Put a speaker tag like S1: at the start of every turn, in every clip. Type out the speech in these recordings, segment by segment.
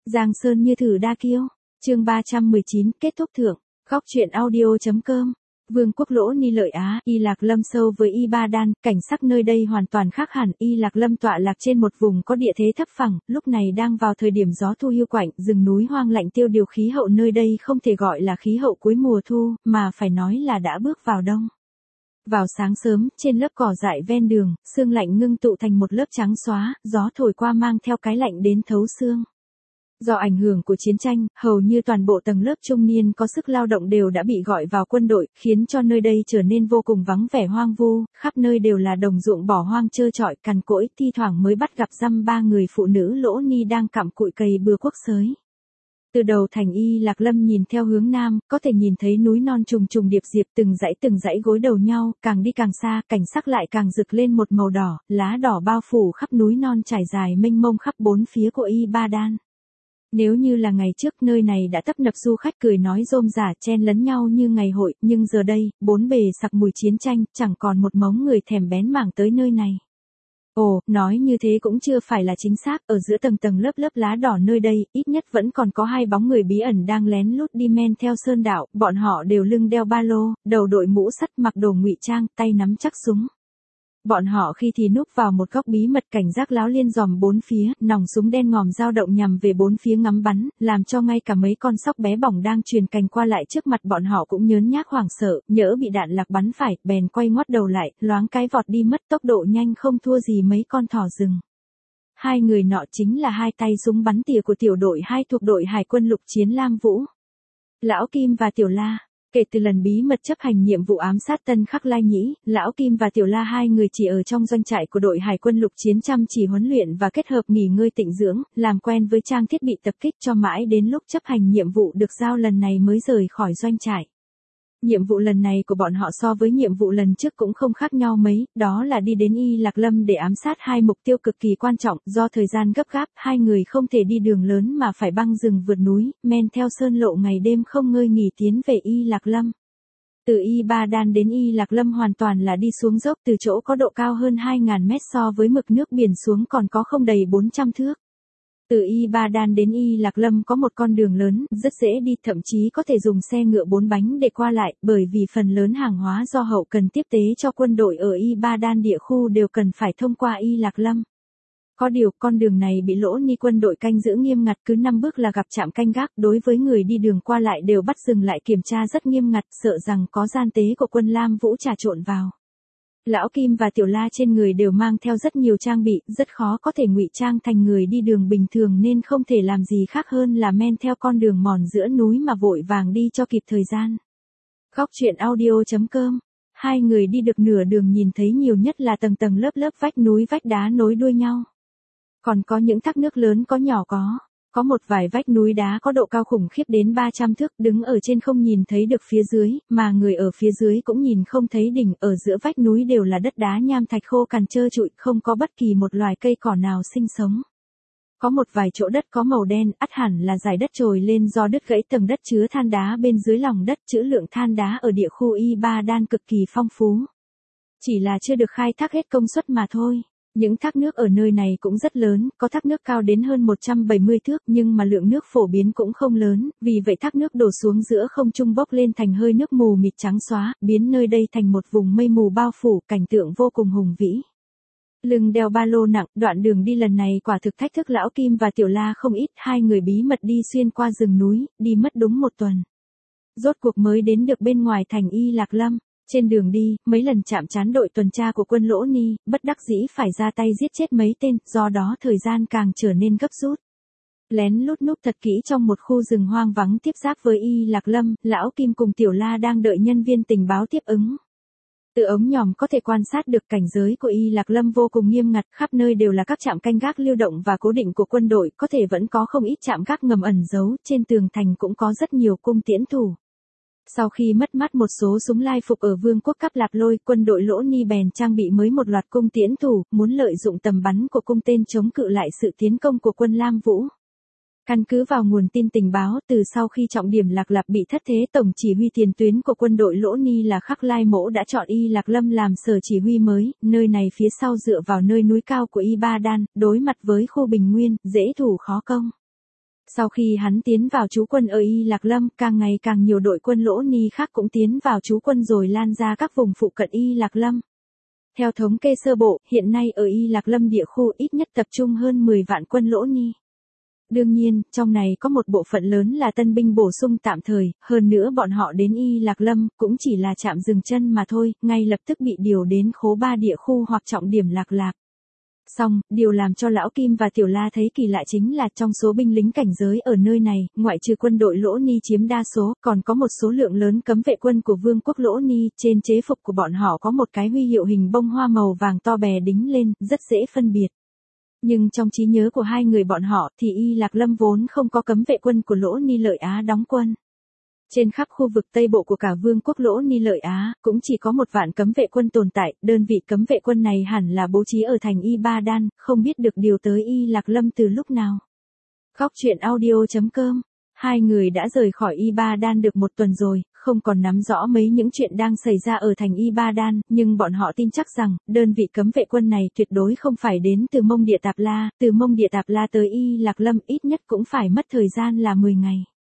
S1: Giang Sơn như thử đa kiêu. Chương 319, kết thúc thưởng. Góc truyện audio.com. Vương quốc Lỗ Ni lợi Á, Y Lạc Lâm sâu với Y Ba Đan, cảnh sắc nơi đây hoàn toàn khác hẳn. Y Lạc Lâm tọa lạc trên một vùng có địa thế thấp phẳng, lúc này đang vào thời điểm gió thu hiu quạnh, rừng núi hoang lạnh tiêu điều, khí hậu nơi đây không thể gọi là khí hậu cuối mùa thu, mà phải nói là đã bước vào đông. Vào sáng sớm, trên lớp cỏ dại ven đường, sương lạnh ngưng tụ thành một lớp trắng xóa, gió thổi qua mang theo cái lạnh đến thấu xương. Do ảnh hưởng của chiến tranh, hầu như toàn bộ tầng lớp trung niên có sức lao động đều đã bị gọi vào quân đội, khiến cho nơi đây trở nên vô cùng vắng vẻ hoang vu, khắp nơi đều là đồng ruộng bỏ hoang trơ trọi, cằn cỗi, thi thoảng mới bắt gặp dăm ba người phụ nữ Lỗ Ni đang cặm cụi cày bừa cuốc xới. Từ đầu thành Y Lạc Lâm nhìn theo hướng nam, có thể nhìn thấy núi non trùng trùng điệp diệp, từng dãy gối đầu nhau, càng đi càng xa, cảnh sắc lại càng rực lên một màu đỏ, lá đỏ bao phủ khắp núi non trải dài mênh mông khắp bốn phía của Y Ba Đan. Nếu như là ngày trước nơi này đã tấp nập du khách cười nói rôm rả chen lấn nhau như ngày hội, nhưng giờ đây, bốn bề sặc mùi chiến tranh, chẳng còn một mống người thèm bén mảng tới nơi này. Ồ, nói như thế cũng chưa phải là chính xác, ở giữa tầng lớp lá đỏ nơi đây, ít nhất vẫn còn có hai bóng người bí ẩn đang lén lút đi men theo sơn đạo, bọn họ đều lưng đeo ba lô, đầu đội mũ sắt, mặc đồ ngụy trang, tay nắm chắc súng. Bọn họ khi thì núp vào một góc bí mật cảnh giác láo liên dòm bốn phía, nòng súng đen ngòm dao động nhằm về bốn phía ngắm bắn, làm cho ngay cả mấy con sóc bé bỏng đang truyền cành qua lại trước mặt bọn họ cũng nhớn nhác hoảng sợ, nhỡ bị đạn lạc bắn phải, bèn quay ngoắt đầu lại, loáng cái vọt đi mất, tốc độ nhanh không thua gì mấy con thỏ rừng. Hai người nọ chính là hai tay súng bắn tỉa của tiểu đội 2 thuộc đội Hải quân lục chiến Lam Vũ. Lão Kim và Tiểu La. Kể từ lần bí mật chấp hành nhiệm vụ ám sát Tân Khắc Lai Nhĩ, Lão Kim và Tiểu La hai người chỉ ở trong doanh trại của đội Hải quân lục chiến chăm chỉ huấn luyện và kết hợp nghỉ ngơi tịnh dưỡng, làm quen với trang thiết bị tập kích cho mãi đến lúc chấp hành nhiệm vụ được giao lần này mới rời khỏi doanh trại. Nhiệm vụ lần này của bọn họ so với nhiệm vụ lần trước cũng không khác nhau mấy, đó là đi đến Y Lạc Lâm để ám sát hai mục tiêu cực kỳ quan trọng, do thời gian gấp gáp, hai người không thể đi đường lớn mà phải băng rừng vượt núi, men theo sơn lộ ngày đêm không ngơi nghỉ tiến về Y Lạc Lâm. Từ Y Ba Đan đến Y Lạc Lâm hoàn toàn là đi xuống dốc, từ chỗ có độ cao hơn 2.000 mét so với mực nước biển xuống còn có không đầy 400 thước. Từ Y Ba Đan đến Y Lạc Lâm có một con đường lớn, rất dễ đi, thậm chí có thể dùng xe ngựa 4 bánh để qua lại, bởi vì phần lớn hàng hóa do hậu cần tiếp tế cho quân đội ở Y Ba Đan địa khu đều cần phải thông qua Y Lạc Lâm. Có điều, con đường này bị Lỗ Ni quân đội canh giữ nghiêm ngặt, cứ 5 bước là gặp trạm canh gác, đối với người đi đường qua lại đều bắt dừng lại kiểm tra rất nghiêm ngặt, sợ rằng có gian tế của quân Lam Vũ trà trộn vào. Lão Kim và Tiểu La trên người đều mang theo rất nhiều trang bị, rất khó có thể ngụy trang thành người đi đường bình thường nên không thể làm gì khác hơn là men theo con đường mòn giữa núi mà vội vàng đi cho kịp thời gian. Góc truyện audio.com. Hai người đi được nửa đường nhìn thấy nhiều nhất là tầng lớp vách núi vách đá nối đuôi nhau. Còn có những thác nước lớn có nhỏ có một vài vách núi đá có độ cao khủng khiếp đến 300 thước, đứng ở trên không nhìn thấy được phía dưới, mà người ở phía dưới cũng nhìn không thấy đỉnh, ở giữa vách núi đều là đất đá nham thạch khô cằn trơ trụi, không có bất kỳ một loài cây cỏ nào sinh sống. Có một vài chỗ đất có màu đen, ắt hẳn là dải đất trồi lên do đứt gãy tầng đất chứa than đá bên dưới lòng đất, trữ lượng than đá ở địa khu Y Ba Đan cực kỳ phong phú. Chỉ là chưa được khai thác hết công suất mà thôi. Những thác nước ở nơi này cũng rất lớn, có thác nước cao đến hơn 170 thước nhưng mà lượng nước phổ biến cũng không lớn, vì vậy thác nước đổ xuống giữa không trung bốc lên thành hơi nước mù mịt trắng xóa, biến nơi đây thành một vùng mây mù bao phủ, cảnh tượng vô cùng hùng vĩ. Lưng đeo ba lô nặng, đoạn đường đi lần này quả thực thách thức Lão Kim và Tiểu La không ít, hai người bí mật đi xuyên qua rừng núi, đi mất đúng 1 tuần. Rốt cuộc mới đến được bên ngoài thành Y Lạc Lâm. Trên đường đi, mấy lần chạm trán đội tuần tra của quân Lỗ Ni, bất đắc dĩ phải ra tay giết chết mấy tên, do đó thời gian càng trở nên gấp rút. Lén lút núp thật kỹ trong một khu rừng hoang vắng tiếp giáp với Y Lạc Lâm, Lão Kim cùng Tiểu La đang đợi nhân viên tình báo tiếp ứng. Từ ống nhòm có thể quan sát được cảnh giới của Y Lạc Lâm vô cùng nghiêm ngặt, khắp nơi đều là các trạm canh gác lưu động và cố định của quân đội, có thể vẫn có không ít trạm gác ngầm ẩn giấu, trên tường thành cũng có rất nhiều cung tiễn thủ. Sau khi mất mát một số súng lai phục ở Vương quốc Cáp Lạp Lôi, quân đội Lỗ Ni bèn trang bị mới một loạt cung tiễn thủ, muốn lợi dụng tầm bắn của cung tên chống cự lại sự tiến công của quân Lam Vũ. Căn cứ vào nguồn tin tình báo, từ sau khi trọng điểm Lạc Lạp bị thất thế, tổng chỉ huy tiền tuyến của quân đội Lỗ Ni là Khắc Lai Mỗ đã chọn Y Lạc Lâm làm sở chỉ huy mới, nơi này phía sau dựa vào nơi núi cao của Y Ba Đan, đối mặt với khu bình nguyên, dễ thủ khó công. Sau khi hắn tiến vào trú quân ở Y Lạc Lâm, càng ngày càng nhiều đội quân Lỗ Ni khác cũng tiến vào trú quân rồi lan ra các vùng phụ cận Y Lạc Lâm. Theo thống kê sơ bộ, hiện nay ở Y Lạc Lâm địa khu ít nhất tập trung hơn 10 vạn quân Lỗ Ni. Đương nhiên, trong này có một bộ phận lớn là tân binh bổ sung tạm thời, hơn nữa bọn họ đến Y Lạc Lâm cũng chỉ là chạm dừng chân mà thôi, ngay lập tức bị điều đến khố 3 địa khu hoặc trọng điểm Lạc Lạc. Xong, điều làm cho Lão Kim và Tiểu La thấy kỳ lạ chính là trong số binh lính cảnh giới ở nơi này, ngoại trừ quân đội Lỗ Ni chiếm đa số, còn có một số lượng lớn cấm vệ quân của Vương quốc Lỗ Ni, trên chế phục của bọn họ có một cái huy hiệu hình bông hoa màu vàng to bè đính lên, rất dễ phân biệt. Nhưng trong trí nhớ của hai người bọn họ thì Y Lạc Lâm vốn không có cấm vệ quân của Lỗ Ni Lợi Á đóng quân. Trên khắp khu vực Tây Bộ của cả Vương quốc Lỗ Ni Lợi Á, cũng chỉ có 1 vạn cấm vệ quân tồn tại, đơn vị cấm vệ quân này hẳn là bố trí ở thành Ibadan, không biết được điều tới Y Lạc Lâm từ lúc nào. Góc truyện audio.com. Hai người đã rời khỏi Ibadan được 1 tuần rồi, không còn nắm rõ mấy những chuyện đang xảy ra ở thành Ibadan, nhưng bọn họ tin chắc rằng, đơn vị cấm vệ quân này tuyệt đối không phải đến từ Mông Địa Tạp La, từ Mông Địa Tạp La tới Y Lạc Lâm ít nhất cũng phải mất thời gian là 10 ngày.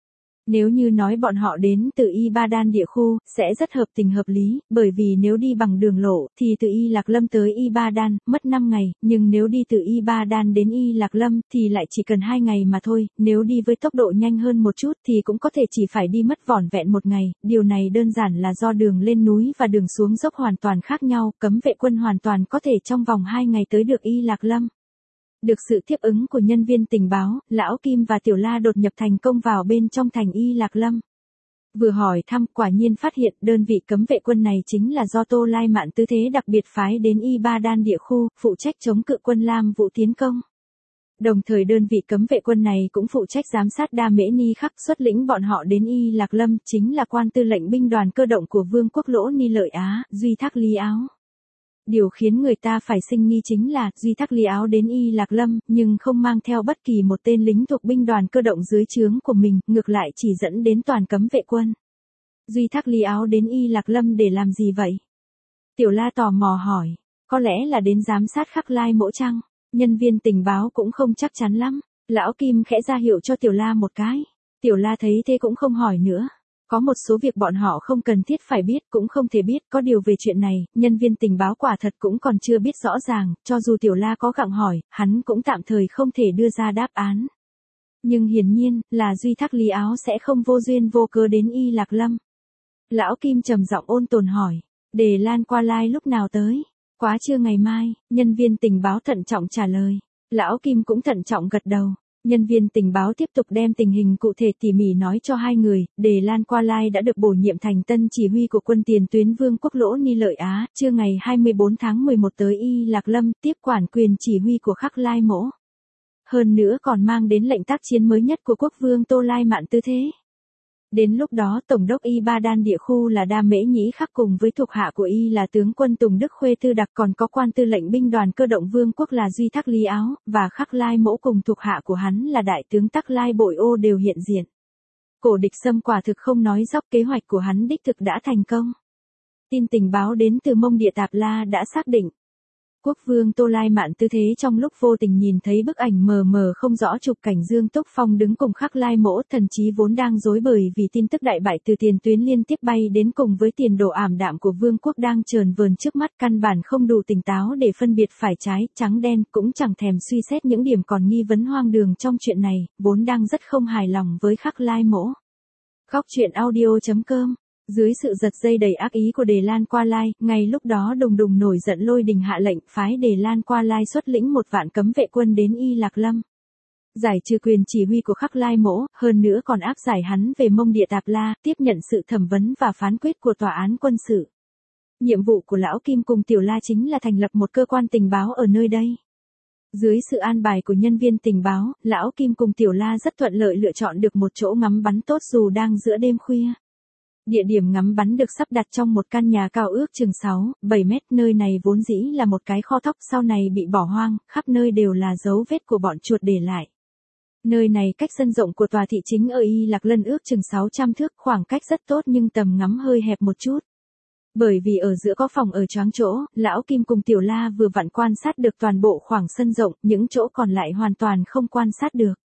S1: Nếu như nói bọn họ đến từ Ibadan địa khu, sẽ rất hợp tình hợp lý, bởi vì nếu đi bằng đường lộ, thì từ Y Lạc Lâm tới Ibadan, mất 5 ngày, nhưng nếu đi từ Ibadan đến Y Lạc Lâm, thì lại chỉ cần 2 ngày mà thôi, nếu đi với tốc độ nhanh hơn một chút thì cũng có thể chỉ phải đi mất vỏn vẹn 1 ngày, điều này đơn giản là do đường lên núi và đường xuống dốc hoàn toàn khác nhau, cấm vệ quân hoàn toàn có thể trong vòng 2 ngày tới được Y Lạc Lâm. Được sự tiếp ứng của nhân viên tình báo, Lão Kim và Tiểu La đột nhập thành công vào bên trong thành Y Lạc Lâm. Vừa hỏi thăm, quả nhiên phát hiện đơn vị cấm vệ quân này chính là do Tô Lai Mạn Tư Thế đặc biệt phái đến Ibadan địa khu, phụ trách chống cự quân Lam Vũ tiến công. Đồng thời đơn vị cấm vệ quân này cũng phụ trách giám sát Đa Mễ Ni Khắc, xuất lĩnh bọn họ đến Y Lạc Lâm, chính là quan tư lệnh binh đoàn cơ động của Vương quốc Lỗ Ni Lợi Á, Duy Thác Lý Áo. Điều khiến người ta phải sinh nghi chính là, Duy Thác Lý Áo đến Y Lạc Lâm, nhưng không mang theo bất kỳ một tên lính thuộc binh đoàn cơ động dưới trướng của mình, ngược lại chỉ dẫn đến toàn cấm vệ quân. Duy Thác Lý Áo đến Y Lạc Lâm để làm gì vậy? Tiểu La tò mò hỏi, có lẽ là đến giám sát Khắc Lai Mỗ chăng? Nhân viên tình báo cũng không chắc chắn lắm. Lão Kim khẽ ra hiệu cho Tiểu La một cái. Tiểu La thấy thế cũng không hỏi nữa. Có một số việc bọn họ không cần thiết phải biết, cũng không thể biết, có điều về chuyện này, nhân viên tình báo quả thật cũng còn chưa biết rõ ràng, cho dù Tiểu La có gặng hỏi, hắn cũng tạm thời không thể đưa ra đáp án. Nhưng hiển nhiên, là Duy Thác Lý Áo sẽ không vô duyên vô cớ đến Y Lạc Lâm. Lão Kim trầm giọng ôn tồn hỏi, Đề Lan Qua Lai lúc nào tới? Quá trưa ngày mai, nhân viên tình báo thận trọng trả lời. Lão Kim cũng thận trọng gật đầu. Nhân viên tình báo tiếp tục đem tình hình cụ thể tỉ mỉ nói cho hai người, Đề Lan Qua Lai đã được bổ nhiệm thành tân chỉ huy của quân tiền tuyến Vương quốc Lỗ Ni Lợi Á, trưa ngày 24 tháng 11 tới Y Lạc Lâm, tiếp quản quyền chỉ huy của Khắc Lai Mỗ. Hơn nữa còn mang đến lệnh tác chiến mới nhất của quốc vương Tô Lai Mạn Tư Thế. Đến lúc đó Tổng đốc Ibadan địa khu là Đa Mễ Nhĩ Khắc cùng với thuộc hạ của Y là tướng quân Tùng Đức Khuê Tư Đặc, còn có quan tư lệnh binh đoàn cơ động Vương quốc là Duy Thác Lý Áo, và Khắc Lai Mỗ cùng thuộc hạ của hắn là đại tướng Tắc Lai Bội Ô đều hiện diện. Cổ Địch Sâm quả thực không nói dóc, kế hoạch của hắn đích thực đã thành công. Tin tình báo đến từ Mông Địa Tạp La đã xác định. Quốc vương Tô Lai Mạn Tư Thế trong lúc vô tình nhìn thấy bức ảnh mờ mờ không rõ chụp cảnh Dương Túc Phong đứng cùng Khắc Lai Mỗ, thần trí vốn đang rối bời vì tin tức đại bại từ tiền tuyến liên tiếp bay đến cùng với tiền đồ ảm đạm của vương quốc đang chờn vờn trước mắt, căn bản không đủ tỉnh táo để phân biệt phải trái, trắng đen, cũng chẳng thèm suy xét những điểm còn nghi vấn hoang đường trong chuyện này, vốn đang rất không hài lòng với Khắc Lai Mỗ. Góc truyện audio.com. Dưới sự giật dây đầy ác ý của Đề Lan Qua Lai, ngay lúc đó đùng đùng nổi giận Lôi Đình hạ lệnh phái Đề Lan Qua Lai xuất lĩnh 1 vạn cấm vệ quân đến Y Lạc Lâm. Giải trừ quyền chỉ huy của Khắc Lai Mỗ, hơn nữa còn áp giải hắn về Mông Địa Tạp La, tiếp nhận sự thẩm vấn và phán quyết của tòa án quân sự. Nhiệm vụ của Lão Kim cùng Tiểu La chính là thành lập một cơ quan tình báo ở nơi đây. Dưới sự an bài của nhân viên tình báo, Lão Kim cùng Tiểu La rất thuận lợi lựa chọn được một chỗ ngắm bắn tốt dù đang giữa đêm khuya. Địa điểm ngắm bắn được sắp đặt trong một căn nhà cao ước chừng 6-7 mét, nơi này vốn dĩ là một cái kho thóc sau này bị bỏ hoang, khắp nơi đều là dấu vết của bọn chuột để lại. Nơi này cách sân rộng của tòa thị chính ở Y Lạc Lân ước chừng 600 thước, khoảng cách rất tốt nhưng tầm ngắm hơi hẹp một chút. Bởi vì ở giữa có phòng ở choáng chỗ, Lão Kim cùng Tiểu La vừa vặn quan sát được toàn bộ khoảng sân rộng, những chỗ còn lại hoàn toàn không quan sát được.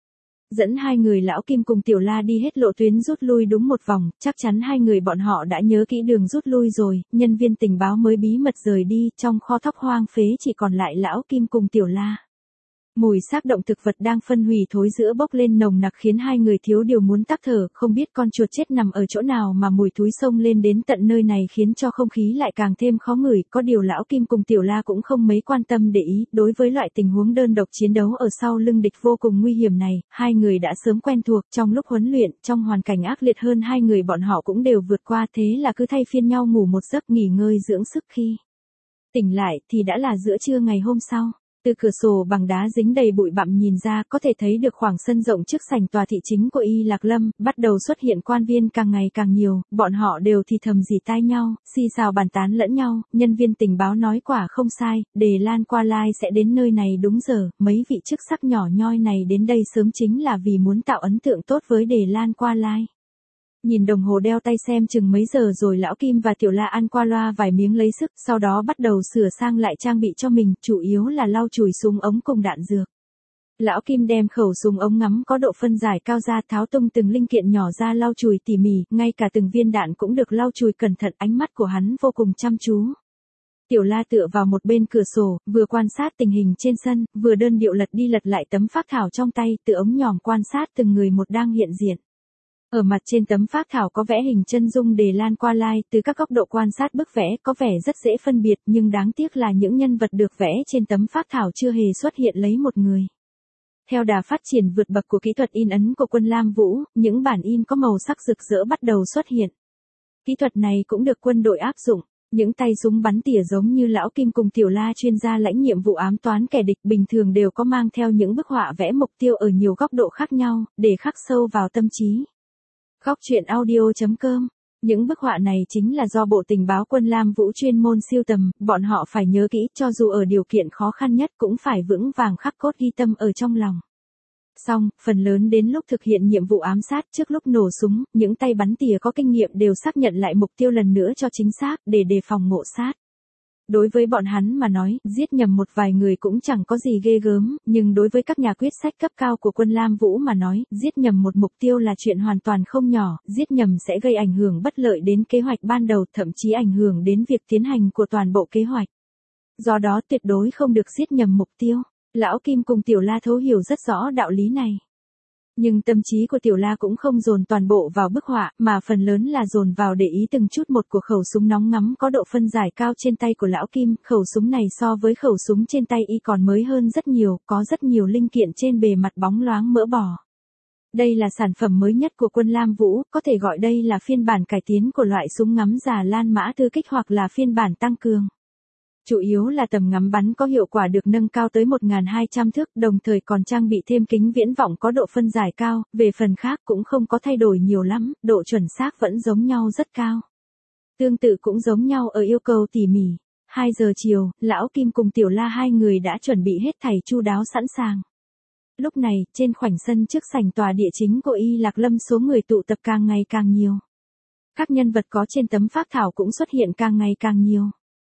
S1: Dẫn hai người Lão Kim cùng Tiểu La đi hết lộ tuyến rút lui đúng một vòng, chắc chắn hai người bọn họ đã nhớ kỹ đường rút lui rồi, nhân viên tình báo mới bí mật rời đi, trong kho thóc hoang phế chỉ còn lại Lão Kim cùng Tiểu La. Mùi xác động thực vật đang phân hủy thối rữa bốc lên nồng nặc khiến hai người thiếu điều muốn tắc thở, không biết con chuột chết nằm ở chỗ nào mà mùi thúi xông lên đến tận nơi này khiến cho không khí lại càng thêm khó ngửi, có điều Lão Kim cùng Tiểu La cũng không mấy quan tâm để ý, đối với loại tình huống đơn độc chiến đấu ở sau lưng địch vô cùng nguy hiểm này, hai người đã sớm quen thuộc, trong lúc huấn luyện, trong hoàn cảnh ác liệt hơn hai người bọn họ cũng đều vượt qua, thế là cứ thay phiên nhau ngủ một giấc nghỉ ngơi dưỡng sức, khi tỉnh lại thì đã là giữa trưa ngày hôm sau. Từ cửa sổ bằng đá dính đầy bụi bặm nhìn ra có thể thấy được khoảng sân rộng trước sảnh tòa thị chính của Y Lạc Lâm, bắt đầu xuất hiện quan viên càng ngày càng nhiều, bọn họ đều thì thầm rỉ tai nhau, xì xào bàn tán lẫn nhau, nhân viên tình báo nói quả không sai, Đề Lan Qua Lai sẽ đến nơi này đúng giờ, mấy vị chức sắc nhỏ nhoi này đến đây sớm chính là vì muốn tạo ấn tượng tốt với Đề Lan Qua Lai. Nhìn đồng hồ đeo tay xem chừng mấy giờ rồi Lão Kim và Tiểu La ăn qua loa vài miếng lấy sức, sau đó bắt đầu sửa sang lại trang bị cho mình, chủ yếu là lau chùi súng ống cùng đạn dược. Lão Kim đem khẩu súng ống ngắm có độ phân giải cao ra, tháo tung từng linh kiện nhỏ ra lau chùi tỉ mỉ, ngay cả từng viên đạn cũng được lau chùi cẩn thận, ánh mắt của hắn vô cùng chăm chú. Tiểu La tựa vào một bên cửa sổ, vừa quan sát tình hình trên sân, vừa đơn điệu lật đi lật lại tấm phác thảo trong tay, từ ống nhòm quan sát từng người một đang hiện diện. Ở mặt trên tấm phác thảo có vẽ hình chân dung Đề Lan Qua Lai, từ các góc độ quan sát bức vẽ có vẻ rất dễ phân biệt, nhưng đáng tiếc là những nhân vật được vẽ trên tấm phác thảo chưa hề xuất hiện lấy một người. Theo đà phát triển vượt bậc của kỹ thuật in ấn của quân Lam Vũ, những bản in có màu sắc rực rỡ bắt đầu xuất hiện. Kỹ thuật này cũng được quân đội áp dụng. Những tay súng bắn tỉa giống như Lão Kim cùng Tiểu La chuyên gia lãnh nhiệm vụ ám toán kẻ địch bình thường đều có mang theo những bức họa vẽ mục tiêu ở nhiều góc độ khác nhau, để khắc sâu vào tâm trí. Góc truyện audio.com. Những bức họa này chính là do Bộ Tình báo quân Lam Vũ chuyên môn sưu tầm, bọn họ phải nhớ kỹ cho dù ở điều kiện khó khăn nhất cũng phải vững vàng khắc cốt ghi tâm ở trong lòng. Xong, phần lớn đến lúc thực hiện nhiệm vụ ám sát trước lúc nổ súng, những tay bắn tỉa có kinh nghiệm đều xác nhận lại mục tiêu lần nữa cho chính xác để đề phòng ngộ sát. Đối với bọn hắn mà nói, giết nhầm một vài người cũng chẳng có gì ghê gớm, nhưng đối với các nhà quyết sách cấp cao của quân Lam Vũ mà nói, giết nhầm một mục tiêu là chuyện hoàn toàn không nhỏ, giết nhầm sẽ gây ảnh hưởng bất lợi đến kế hoạch ban đầu, thậm chí ảnh hưởng đến việc tiến hành của toàn bộ kế hoạch. Do đó tuyệt đối không được giết nhầm mục tiêu. Lão Kim cùng Tiểu La thấu hiểu rất rõ đạo lý này. Nhưng tâm trí của Tiểu La cũng không dồn toàn bộ vào bức họa, mà phần lớn là dồn vào để ý từng chút một của khẩu súng nóng ngắm có độ phân giải cao trên tay của Lão Kim. Khẩu súng này so với khẩu súng trên tay y còn mới hơn rất nhiều, có rất nhiều linh kiện trên bề mặt bóng loáng mỡ bò. Đây là sản phẩm mới nhất của quân Lam Vũ, có thể gọi đây là phiên bản cải tiến của loại súng ngắm già Lan Mã Tư Kích hoặc là phiên bản tăng cường. Chủ yếu là tầm ngắm bắn có hiệu quả được nâng cao tới 1.200 thước, đồng thời còn trang bị thêm kính viễn vọng có độ phân giải cao, về phần khác cũng không có thay đổi nhiều lắm, độ chuẩn xác vẫn giống nhau rất cao. Tương tự cũng giống nhau ở yêu cầu tỉ mỉ. 2 giờ chiều, Lão Kim cùng Tiểu La hai người đã chuẩn bị hết thảy chu đáo sẵn sàng. Lúc này, trên khoảnh sân trước sảnh tòa địa chính của Y Lạc Lâm số người tụ tập càng ngày càng nhiều. Các nhân vật có trên tấm phác thảo cũng xuất hiện càng ngày càng nhiều.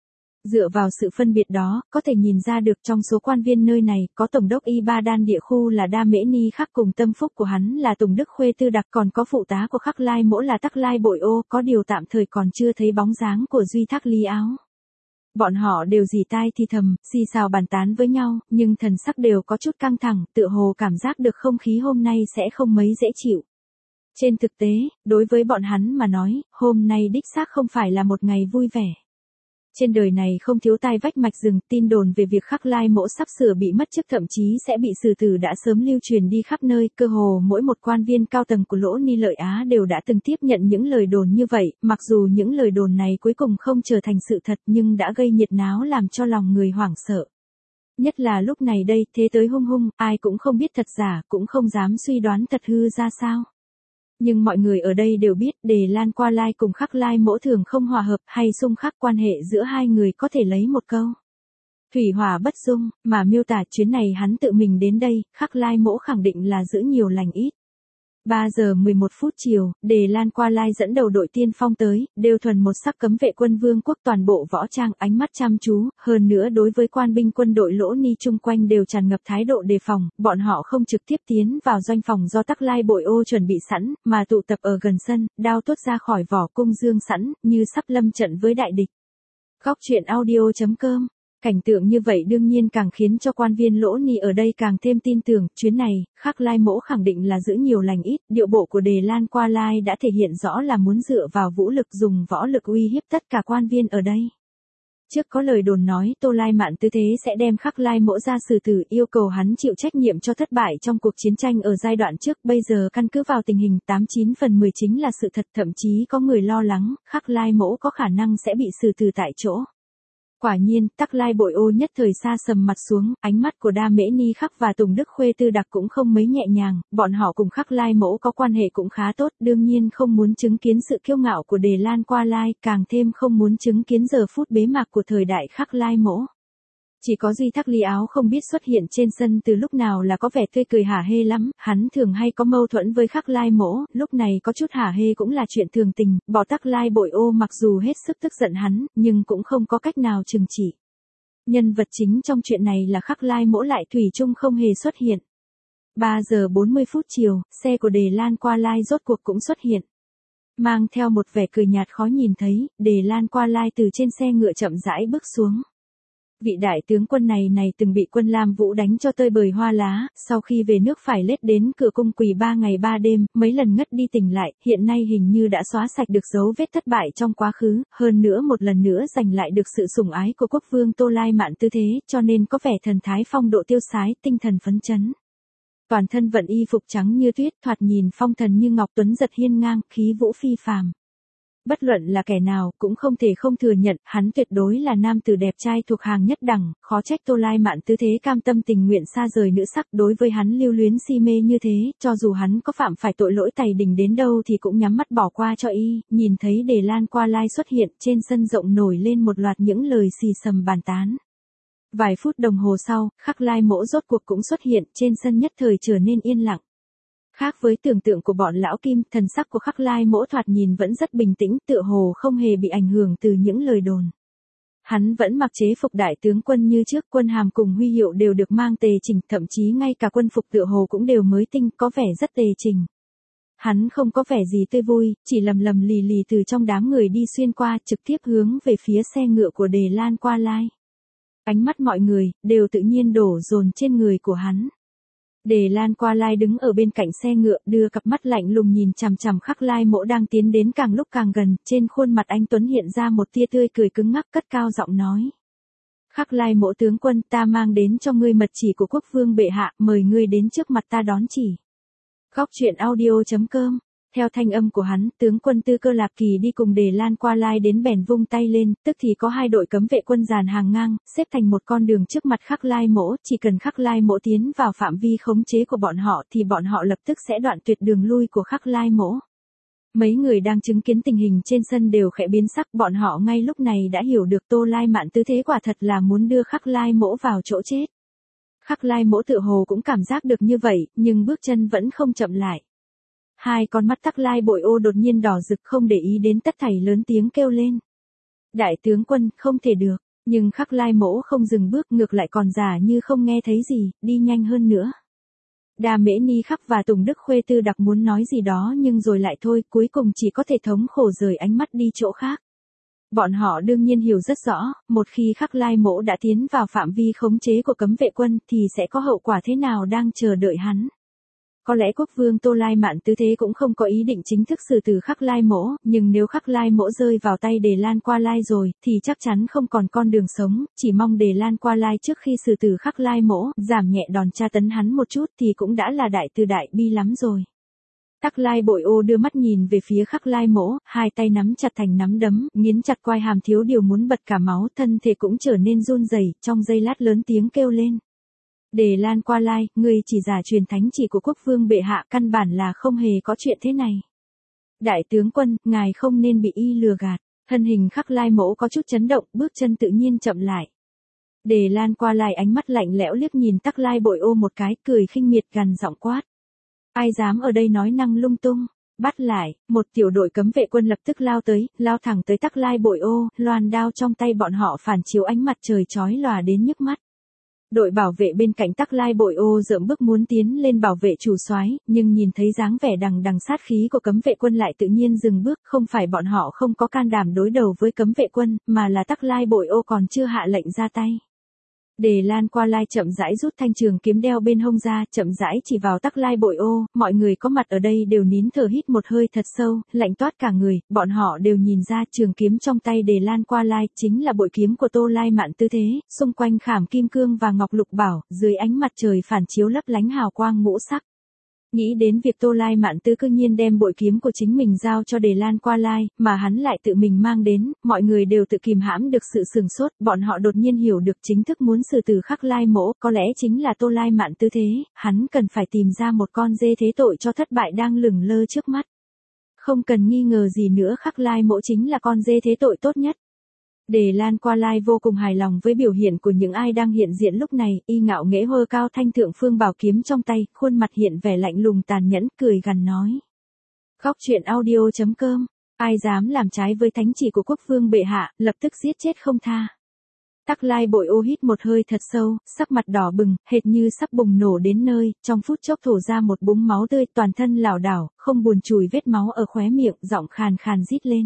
S1: Dựa vào sự phân biệt đó, có thể nhìn ra được trong số quan viên nơi này, có Tổng đốc Y Ba Đan địa khu là Đa Mễ Ni Khắc cùng tâm phúc của hắn là Tùng Đức Khuê Tư Đặc, còn có phụ tá của Khắc Lai Mỗ là Tắc Lai Bội Ô, có điều tạm thời còn chưa thấy bóng dáng của Duy Thác Lý Áo. Bọn họ đều rỉ tai thì thầm, xì xào bàn tán với nhau, nhưng thần sắc đều có chút căng thẳng, tựa hồ cảm giác được không khí hôm nay sẽ không mấy dễ chịu. Trên thực tế, đối với bọn hắn mà nói, hôm nay đích xác không phải là một ngày vui vẻ. Trên đời này không thiếu tai vách mạch rừng, tin đồn về việc Khắc Lai Mỗ sắp sửa bị mất chức thậm chí sẽ bị xử tử đã sớm lưu truyền đi khắp nơi, cơ hồ mỗi một quan viên cao tầng của Lỗ Ni Lợi Á đều đã từng tiếp nhận những lời đồn như vậy, mặc dù những lời đồn này cuối cùng không trở thành sự thật nhưng đã gây nhiệt náo làm cho lòng người hoảng sợ. Nhất là lúc này đây, thế tới hung hung, ai cũng không biết thật giả, cũng không dám suy đoán thật hư ra sao. Nhưng mọi người ở đây đều biết Đề Lan Qua Lai cùng Khắc Lai Mỗ thường không hòa hợp hay xung khắc, quan hệ giữa hai người có thể lấy một câu thủy hỏa bất dung mà miêu tả. Chuyến này hắn tự mình đến đây, Khắc Lai Mỗ khẳng định là giữ nhiều lành ít. 3 giờ 11 phút chiều, Đề Lan Qua Lai dẫn đầu đội tiên phong tới, đều thuần một sắc cấm vệ quân vương quốc toàn bộ võ trang, ánh mắt chăm chú, hơn nữa đối với quan binh quân đội Lỗ Ni chung quanh đều tràn ngập thái độ đề phòng, bọn họ không trực tiếp tiến vào doanh phòng do Tắc Lai Bội Ô chuẩn bị sẵn, mà tụ tập ở gần sân, đao tuốt ra khỏi vỏ cung dương sẵn, như sắp lâm trận với đại địch. Góc truyện audio.com. Cảnh tượng như vậy đương nhiên càng khiến cho quan viên Lỗ Ni ở đây càng thêm tin tưởng, chuyến này, Khắc Lai Mỗ khẳng định là giữ nhiều lành ít, điệu bộ của Đề Lan Qua Lai đã thể hiện rõ là muốn dựa vào vũ lực dùng võ lực uy hiếp tất cả quan viên ở đây. Trước có lời đồn nói Tô Lai Mạn Tư Thế sẽ đem Khắc Lai Mỗ ra xử tử, yêu cầu hắn chịu trách nhiệm cho thất bại trong cuộc chiến tranh ở giai đoạn trước, bây giờ căn cứ vào tình hình 89 phần 10 chính là sự thật, thậm chí có người lo lắng, Khắc Lai Mỗ có khả năng sẽ bị xử tử tại chỗ. Quả nhiên, Tắc Lai Bội Ô nhất thời xa sầm mặt xuống, ánh mắt của Đa Mễ Ni Khắc và Tùng Đức Khuê Tư Đặc cũng không mấy nhẹ nhàng, bọn họ cùng Khắc Lai Mỗ có quan hệ cũng khá tốt, đương nhiên không muốn chứng kiến sự kiêu ngạo của Đề Lan Qua Lai, càng thêm không muốn chứng kiến giờ phút bế mạc của thời đại Khắc Lai Mỗ. Chỉ có Duy Thác Ly Áo không biết xuất hiện trên sân từ lúc nào là có vẻ tươi cười hả hê lắm, hắn thường hay có mâu thuẫn với Khắc Lai Mỗ, lúc này có chút hả hê cũng là chuyện thường tình, bỏ Tắc Lai Bội Ô mặc dù hết sức tức giận hắn, nhưng cũng không có cách nào trừng trị. Nhân vật chính trong chuyện này là Khắc Lai Mỗ lại thủy chung không hề xuất hiện. 3 giờ 40 phút chiều, xe của Đề Lan Qua Lai rốt cuộc cũng xuất hiện. Mang theo một vẻ cười nhạt khó nhìn thấy, Đề Lan Qua Lai từ trên xe ngựa chậm rãi bước xuống. Vị đại tướng quân này từng bị quân Lam Vũ đánh cho tơi bời hoa lá, sau khi về nước phải lết đến cửa cung quỳ 3 ngày 3 đêm, mấy lần ngất đi tỉnh lại, hiện nay hình như đã xóa sạch được dấu vết thất bại trong quá khứ, hơn nữa một lần nữa giành lại được sự sủng ái của quốc vương Tô Lai Mạn Tư Thế, cho nên có vẻ thần thái phong độ tiêu sái, tinh thần phấn chấn. Toàn thân vận y phục trắng như tuyết, thoạt nhìn phong thần như ngọc, tuấn giật hiên ngang, khí vũ phi phàm. Bất luận là kẻ nào, cũng không thể không thừa nhận, hắn tuyệt đối là nam tử đẹp trai thuộc hàng nhất đẳng, khó trách Tô Lai Mạn Tư Thế cam tâm tình nguyện xa rời nữ sắc, đối với hắn lưu luyến si mê như thế, cho dù hắn có phạm phải tội lỗi tày đình đến đâu thì cũng nhắm mắt bỏ qua cho y, nhìn thấy Đề Lan Qua Lai xuất hiện, trên sân rộng nổi lên một loạt những lời xì xầm bàn tán. Vài phút đồng hồ sau, Khắc Lai Mỗ rốt cuộc cũng xuất hiện, trên sân nhất thời trở nên yên lặng. Khác với tưởng tượng của bọn lão Kim, thần sắc của Khắc Lai Mỗ thoạt nhìn vẫn rất bình tĩnh, tựa hồ không hề bị ảnh hưởng từ những lời đồn. Hắn vẫn mặc chế phục đại tướng quân như trước, quân hàm cùng huy hiệu đều được mang tề chỉnh, thậm chí ngay cả quân phục tựa hồ cũng đều mới tinh, có vẻ rất tề chỉnh. Hắn không có vẻ gì tươi vui, chỉ lầm lầm lì lì từ trong đám người đi xuyên qua, trực tiếp hướng về phía xe ngựa của Đề Lan Qua Lai. Ánh mắt mọi người đều tự nhiên đổ dồn trên người của hắn. Đề Lan Qua Lai đứng ở bên cạnh xe ngựa, đưa cặp mắt lạnh lùng nhìn chằm chằm Khắc Lai Mỗ đang tiến đến càng lúc càng gần, trên khuôn mặt anh tuấn hiện ra một tia tươi cười cứng ngắc, cất cao giọng nói: Khắc Lai Mỗ tướng quân, ta mang đến cho ngươi mật chỉ của quốc vương bệ hạ, mời ngươi đến trước mặt ta đón chỉ. Góc truyện audio.com. Theo thanh âm của hắn, tướng quân Tư Cơ Lạp Kỳ đi cùng Đề Lan Qua Lai đến bèn vung tay lên, tức thì có hai đội cấm vệ quân dàn hàng ngang, xếp thành một con đường trước mặt Khắc Lai Mỗ, chỉ cần Khắc Lai Mỗ tiến vào phạm vi khống chế của bọn họ thì bọn họ lập tức sẽ đoạn tuyệt đường lui của Khắc Lai Mỗ. Mấy người đang chứng kiến tình hình trên sân đều khẽ biến sắc, bọn họ ngay lúc này đã hiểu được Tô Lai Mạn Tư Thế quả thật là muốn đưa Khắc Lai Mỗ vào chỗ chết. Khắc Lai Mỗ tựa hồ cũng cảm giác được như vậy, nhưng bước chân vẫn không chậm lại. Hai con mắt Tắc Lai Bội Ô đột nhiên đỏ rực, không để ý đến tất thảy lớn tiếng kêu lên: Đại tướng quân, không thể được, nhưng Khắc Lai Mỗ không dừng bước, ngược lại còn giả như không nghe thấy gì, đi nhanh hơn nữa. Đa Mễ Ni Khắc và Tùng Đức Khuê Tư Đặc muốn nói gì đó nhưng rồi lại thôi, cuối cùng chỉ có thể thống khổ rời ánh mắt đi chỗ khác. Bọn họ đương nhiên hiểu rất rõ, một khi Khắc Lai Mỗ đã tiến vào phạm vi khống chế của cấm vệ quân thì sẽ có hậu quả thế nào đang chờ đợi hắn. Có lẽ quốc vương Tô Lai Mạn Tư Thế cũng không có ý định chính thức xử tử Khắc Lai Mỗ, nhưng nếu Khắc Lai Mỗ rơi vào tay Đề Lan Qua Lai rồi, thì chắc chắn không còn con đường sống, chỉ mong Đề Lan Qua Lai trước khi xử tử Khắc Lai Mỗ, giảm nhẹ đòn tra tấn hắn một chút thì cũng đã là đại từ đại bi lắm rồi. Tắc Lai Bội Ô đưa mắt nhìn về phía Khắc Lai Mỗ, hai tay nắm chặt thành nắm đấm, nghiến chặt quai hàm thiếu điều muốn bật cả máu, thân thể cũng trở nên run rẩy, trong giây lát lớn tiếng kêu lên: Đề Lan Qua Lai, ngươi chỉ giả truyền thánh chỉ của quốc vương bệ hạ, căn bản là không hề có chuyện thế này. Đại tướng quân, ngài không nên bị y lừa gạt. Thân hình Khắc Lai Mỗ có chút chấn động, bước chân tự nhiên chậm lại. Đề Lan Qua Lai ánh mắt lạnh lẽo liếc nhìn Tắc Lai Bội Ô một cái, cười khinh miệt gằn giọng quát: Ai dám ở đây nói năng lung tung. Bắt lại, một tiểu đội cấm vệ quân lập tức lao tới, lao thẳng tới Tắc Lai Bội Ô, loan đao trong tay bọn họ phản chiếu ánh mặt trời chói lòa đến nhức mắt. Đội bảo vệ bên cạnh Tắc Lai Bội Ô rợm bước muốn tiến lên bảo vệ chủ soái, nhưng nhìn thấy dáng vẻ đằng đằng sát khí của cấm vệ quân lại tự nhiên dừng bước, không phải bọn họ không có can đảm đối đầu với cấm vệ quân, mà là Tắc Lai Bội Ô còn chưa hạ lệnh ra tay. Đề Lan qua lai chậm rãi rút thanh trường kiếm đeo bên hông ra, chậm rãi chỉ vào Tắc Lai Bội Ô, mọi người có mặt ở đây đều nín thở hít một hơi thật sâu, lạnh toát cả người, bọn họ đều nhìn ra trường kiếm trong tay Đề Lan qua lai chính là bội kiếm của Tô Lai Mạn Tư thế, xung quanh khảm kim cương và ngọc lục bảo, dưới ánh mặt trời phản chiếu lấp lánh hào quang ngũ sắc. Nghĩ đến việc Tô Lai Mạn Tư cư nhiên đem bội kiếm của chính mình giao cho Đề Lan qua lai, mà hắn lại tự mình mang đến, mọi người đều tự kìm hãm được sự sửng sốt, bọn họ đột nhiên hiểu được chính thức muốn xử tử Khắc Lai Mỗ, có lẽ chính là Tô Lai Mạn Tư thế, hắn cần phải tìm ra một con dê thế tội cho thất bại đang lửng lơ trước mắt. Không cần nghi ngờ gì nữa, Khắc Lai Mỗ chính là con dê thế tội tốt nhất. Đề Lan qua lai vô cùng hài lòng với biểu hiện của những ai đang hiện diện lúc này, y ngạo nghễ hơ cao thanh thượng phương bảo kiếm trong tay, khuôn mặt hiện vẻ lạnh lùng tàn nhẫn, cười gằn nói. Góc truyện audio.com, ai dám làm trái với thánh chỉ của quốc vương bệ hạ, lập tức giết chết không tha. Tắc Lai Bội Ô hít một hơi thật sâu, sắc mặt đỏ bừng, hệt như sắp bùng nổ đến nơi, trong phút chốc thổ ra một búng máu tươi, toàn thân lảo đảo, không buồn chùi vết máu ở khóe miệng, giọng khàn khàn rít lên.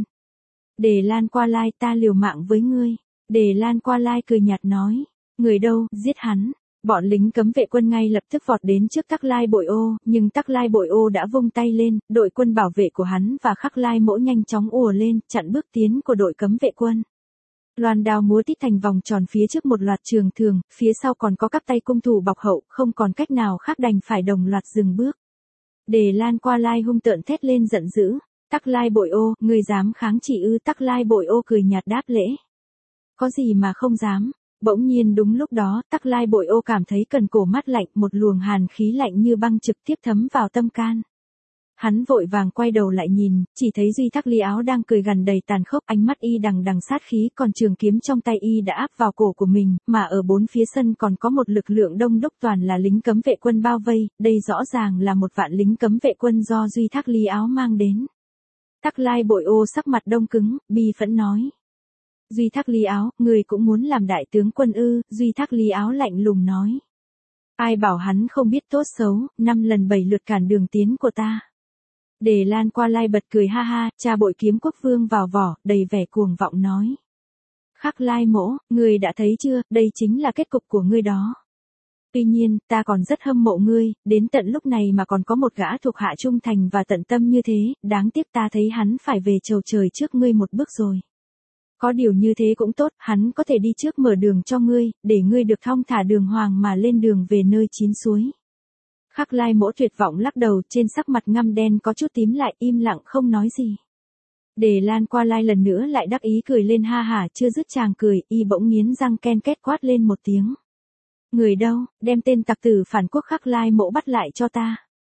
S1: Đề Lan qua lai, ta liều mạng với ngươi. Đề Lan qua lai cười nhạt nói. Người đâu, giết hắn. Bọn lính cấm vệ quân ngay lập tức vọt đến trước Tắc Lai Bội Ô, nhưng Tắc Lai Bội Ô đã vung tay lên, đội quân bảo vệ của hắn và Khắc Lai Mỗ nhanh chóng ùa lên, chặn bước tiến của đội cấm vệ quân. Loan đao múa tít thành vòng tròn phía trước một loạt trường thường, phía sau còn có các tay cung thủ bọc hậu, không còn cách nào khác đành phải đồng loạt dừng bước. Đề Lan qua lai hung tợn thét lên giận dữ. Tắc Lai Bội Ô, ngươi dám kháng chỉ ư? Tắc Lai Bội Ô cười nhạt đáp lễ. Có gì mà không dám. Bỗng nhiên đúng lúc đó, Tắc Lai Bội Ô cảm thấy cần cổ mát lạnh, một luồng hàn khí lạnh như băng trực tiếp thấm vào tâm can. Hắn vội vàng quay đầu lại nhìn, chỉ thấy Duy Thác Ly Áo đang cười gằn đầy tàn khốc, ánh mắt y đằng đằng sát khí, còn trường kiếm trong tay y đã áp vào cổ của mình, mà ở bốn phía sân còn có một lực lượng đông đúc toàn là lính cấm vệ quân bao vây, đây rõ ràng là một vạn lính cấm vệ quân do Duy Thác Ly Áo mang đến. Tắc Lai Bội Ô sắc mặt đông cứng, bi phẫn nói. Duy Thác Ly Áo, người cũng muốn làm đại tướng quân ư? Duy Thác Ly Áo lạnh lùng nói. Ai bảo hắn không biết tốt xấu, 5 lần 7 lượt cản đường tiến của ta. Đề Lan qua lai bật cười ha ha, tra bội kiếm quốc vương vào vỏ, đầy vẻ cuồng vọng nói. Khắc Lai Mỗ, ngươi đã thấy chưa, đây chính là kết cục của ngươi đó. Tuy nhiên, ta còn rất hâm mộ ngươi, đến tận lúc này mà còn có một gã thuộc hạ trung thành và tận tâm như thế, đáng tiếc ta thấy hắn phải về chầu trời trước ngươi một bước rồi. Có điều như thế cũng tốt, hắn có thể đi trước mở đường cho ngươi, để ngươi được thong thả đường hoàng mà lên đường về nơi chín suối. Khắc Lai Mỗ tuyệt vọng lắc đầu, trên sắc mặt ngăm đen có chút tím lại, im lặng không nói gì. Đề Lan qua lai lần nữa lại đắc ý cười lên ha hả, chưa dứt chàng cười, y bỗng nghiến răng ken két quát lên một tiếng. Người đâu, đem tên tặc tử phản quốc Khắc Lai Mỗ bắt lại cho ta.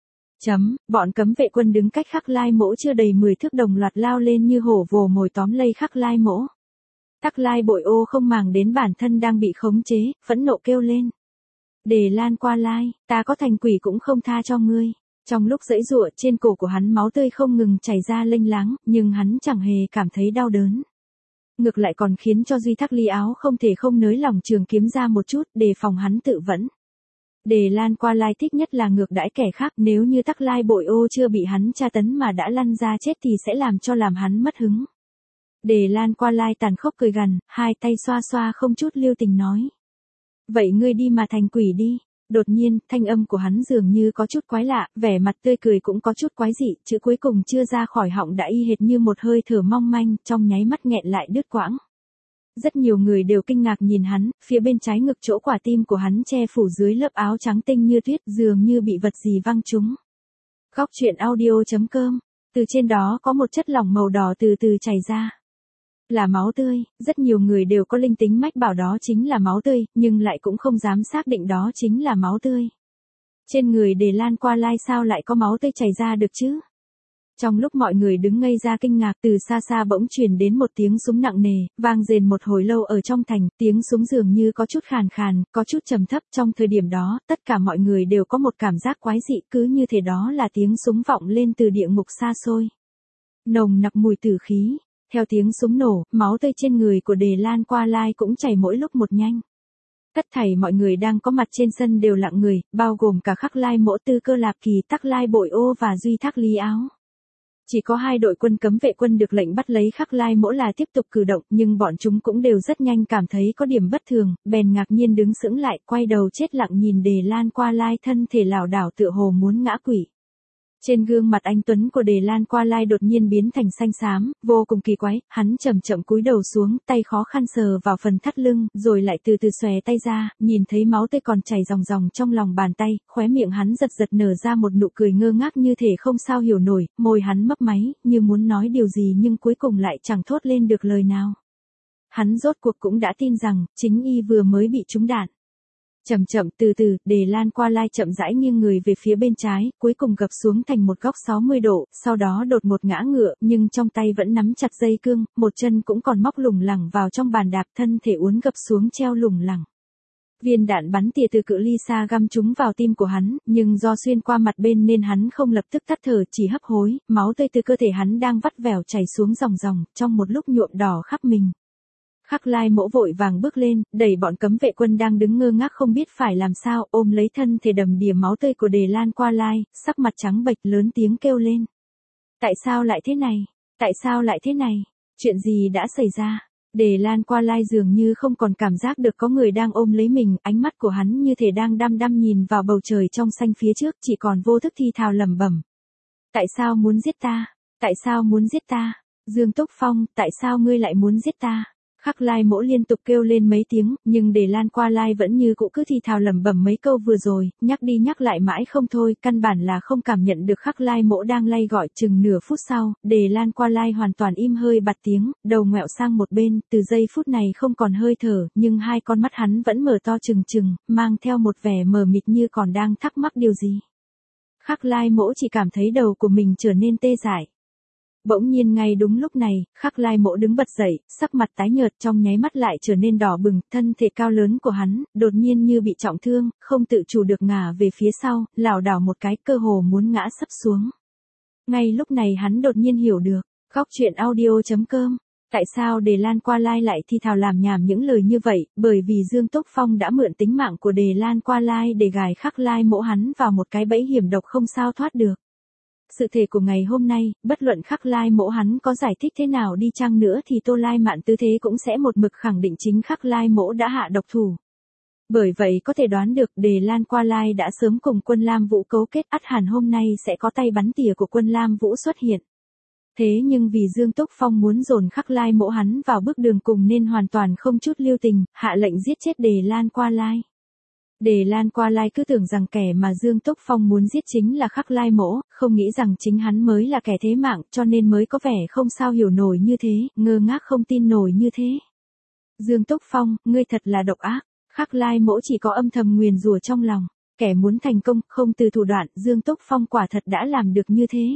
S1: Bọn cấm vệ quân đứng cách Khắc Lai Mỗ chưa đầy 10 thước đồng loạt lao lên như hổ vồ mồi tóm lấy Khắc Lai Mỗ. Tắc Lai Bội Ô không màng đến bản thân đang bị khống chế, phẫn nộ kêu lên. Đề Lan qua lai, ta có thành quỷ cũng không tha cho ngươi. Trong lúc giãy giụa, trên cổ của hắn máu tươi không ngừng chảy ra lênh láng, nhưng hắn chẳng hề cảm thấy đau đớn. Ngược lại còn khiến cho Duy Thác Ly Áo không thể không nới lỏng trường kiếm ra một chút, đề phòng hắn tự vẫn. Đề Lan qua lai thích nhất là ngược đãi kẻ khác, nếu như Tắc Lai Bội Ô chưa bị hắn tra tấn mà đã lăn ra chết thì sẽ làm hắn mất hứng. Đề Lan qua lai tàn khốc cười gằn, hai tay xoa xoa không chút lưu tình nói. Vậy ngươi đi mà thành quỷ đi. Đột nhiên, thanh âm của hắn dường như có chút quái lạ, vẻ mặt tươi cười cũng có chút quái dị, chữ cuối cùng chưa ra khỏi họng đã y hệt như một hơi thở mong manh, trong nháy mắt nghẹn lại đứt quãng. Rất nhiều người đều kinh ngạc nhìn hắn, phía bên trái ngực chỗ quả tim của hắn che phủ dưới lớp áo trắng tinh như tuyết, dường như bị vật gì văng trúng. Góc truyện audio.com, từ trên đó có một chất lỏng màu đỏ từ từ chảy ra. Là máu tươi, rất nhiều người đều có linh tính mách bảo đó chính là máu tươi, nhưng lại cũng không dám xác định đó chính là máu tươi. Trên người Đề Lan qua lai sao lại có máu tươi chảy ra được chứ? Trong lúc mọi người đứng ngây ra kinh ngạc, từ xa xa bỗng truyền đến một tiếng súng nặng nề, vang rền một hồi lâu ở trong thành, tiếng súng dường như có chút khàn khàn, có chút trầm thấp. Trong thời điểm đó, tất cả mọi người đều có một cảm giác quái dị, cứ như thể đó là tiếng súng vọng lên từ địa ngục xa xôi. Nồng nặc mùi tử khí, theo tiếng súng nổ, máu tươi trên người của Đề Lan Qua Lai cũng chảy mỗi lúc một nhanh. Tất thảy mọi người đang có mặt trên sân đều lặng người, bao gồm cả Khắc Lai Mỗ, Tư Cơ Lạp Kỳ, Tắc Lai Bội Ô và Duy Thác Lý Áo. Chỉ có 2 đội quân cấm vệ quân được lệnh bắt lấy Khắc Lai Mỗ là tiếp tục cử động, nhưng bọn chúng cũng đều rất nhanh cảm thấy có điểm bất thường, bèn ngạc nhiên đứng sững lại, quay đầu chết lặng nhìn Đề Lan Qua Lai thân thể lảo đảo tựa hồ muốn ngã quỵ. Trên gương mặt anh tuấn của Đề Lan Qua Lai đột nhiên biến thành xanh xám, vô cùng kỳ quái, hắn chậm chậm cúi đầu xuống, tay khó khăn sờ vào phần thắt lưng, rồi lại từ từ xòe tay ra, nhìn thấy máu tươi còn chảy ròng ròng trong lòng bàn tay, khóe miệng hắn giật giật nở ra một nụ cười ngơ ngác như thể không sao hiểu nổi, môi hắn mấp máy, như muốn nói điều gì nhưng cuối cùng lại chẳng thốt lên được lời nào. Hắn rốt cuộc cũng đã tin rằng, chính y vừa mới bị trúng đạn. Chậm chậm từ từ, Đề Lan Qua Lai chậm rãi nghiêng người về phía bên trái, cuối cùng gập xuống thành một góc 60 độ, sau đó đột ngột ngã ngựa, nhưng trong tay vẫn nắm chặt dây cương, một chân cũng còn móc lủng lẳng vào trong bàn đạp, thân thể uốn gập xuống treo lủng lẳng. Viên đạn bắn tỉa từ cự ly xa găm trúng vào tim của hắn, nhưng do xuyên qua mặt bên nên hắn không lập tức tắt thở, chỉ hấp hối, máu tươi từ cơ thể hắn đang vắt vẻo chảy xuống ròng ròng, trong một lúc nhuộm đỏ khắp mình. Khắc Lai Mỗ vội vàng bước lên, đẩy bọn cấm vệ quân đang đứng ngơ ngác không biết phải làm sao, ôm lấy thân thể đầm đìa máu tươi của Đề Lan Qua Lai, sắc mặt trắng bệch lớn tiếng kêu lên. Tại sao lại thế này? Tại sao lại thế này? Chuyện gì đã xảy ra? Đề Lan Qua Lai dường như không còn cảm giác được có người đang ôm lấy mình, ánh mắt của hắn như thể đang đăm đăm nhìn vào bầu trời trong xanh phía trước, chỉ còn vô thức thi thào lẩm bẩm. Tại sao muốn giết ta? Tại sao muốn giết ta? Dương Túc Phong, tại sao ngươi lại muốn giết ta? Khắc Lai Mỗ liên tục kêu lên mấy tiếng, nhưng Đề Lan Qua Lai vẫn như cũ cứ thì thào lẩm bẩm mấy câu vừa rồi, nhắc đi nhắc lại mãi không thôi, căn bản là không cảm nhận được Khắc Lai Mỗ đang lay gọi. Chừng nửa phút sau, Đề Lan Qua Lai hoàn toàn im hơi bặt tiếng, đầu ngoẹo sang một bên, từ giây phút này không còn hơi thở, nhưng 2 con mắt hắn vẫn mở to trừng trừng, mang theo một vẻ mờ mịt như còn đang thắc mắc điều gì. Khắc Lai Mỗ chỉ cảm thấy đầu của mình trở nên tê dại. Bỗng nhiên ngay đúng lúc này, Khắc Lai Mỗ đứng bật dậy, sắc mặt tái nhợt, trong nháy mắt lại trở nên đỏ bừng, thân thể cao lớn của hắn, đột nhiên như bị trọng thương, không tự chủ được ngả về phía sau, lảo đảo một cái, cơ hồ muốn ngã sấp xuống. Ngay lúc này hắn đột nhiên hiểu được, Góc Truyện Audio.com, tại sao Đề Lan Qua Lai lại thi thào làm nhảm những lời như vậy, bởi vì Dương Túc Phong đã mượn tính mạng của Đề Lan Qua Lai để gài Khắc Lai Mỗ hắn vào một cái bẫy hiểm độc không sao thoát được. Sự thể của ngày hôm nay, bất luận Khắc Lai Mỗ hắn có giải thích thế nào đi chăng nữa thì Tô Lai Mạn Tư thế cũng sẽ một mực khẳng định chính Khắc Lai Mỗ đã hạ độc thủ. Bởi vậy có thể đoán được Đề Lan Qua Lai đã sớm cùng quân Lam Vũ cấu kết, ắt hẳn hôm nay sẽ có tay bắn tỉa của quân Lam Vũ xuất hiện. Thế nhưng vì Dương Túc Phong muốn dồn Khắc Lai Mỗ hắn vào bước đường cùng nên hoàn toàn không chút lưu tình, hạ lệnh giết chết Đề Lan Qua Lai. Đề Lan Qua Lai cứ tưởng rằng kẻ mà Dương Túc Phong muốn giết chính là Khắc Lai Mỗ, không nghĩ rằng chính hắn mới là kẻ thế mạng, cho nên mới có vẻ không sao hiểu nổi như thế, ngơ ngác không tin nổi như thế. Dương Túc Phong, ngươi thật là độc ác. Khắc Lai Mỗ chỉ có âm thầm nguyền rủa trong lòng, kẻ muốn thành công, không từ thủ đoạn, Dương Túc Phong quả thật đã làm được như thế.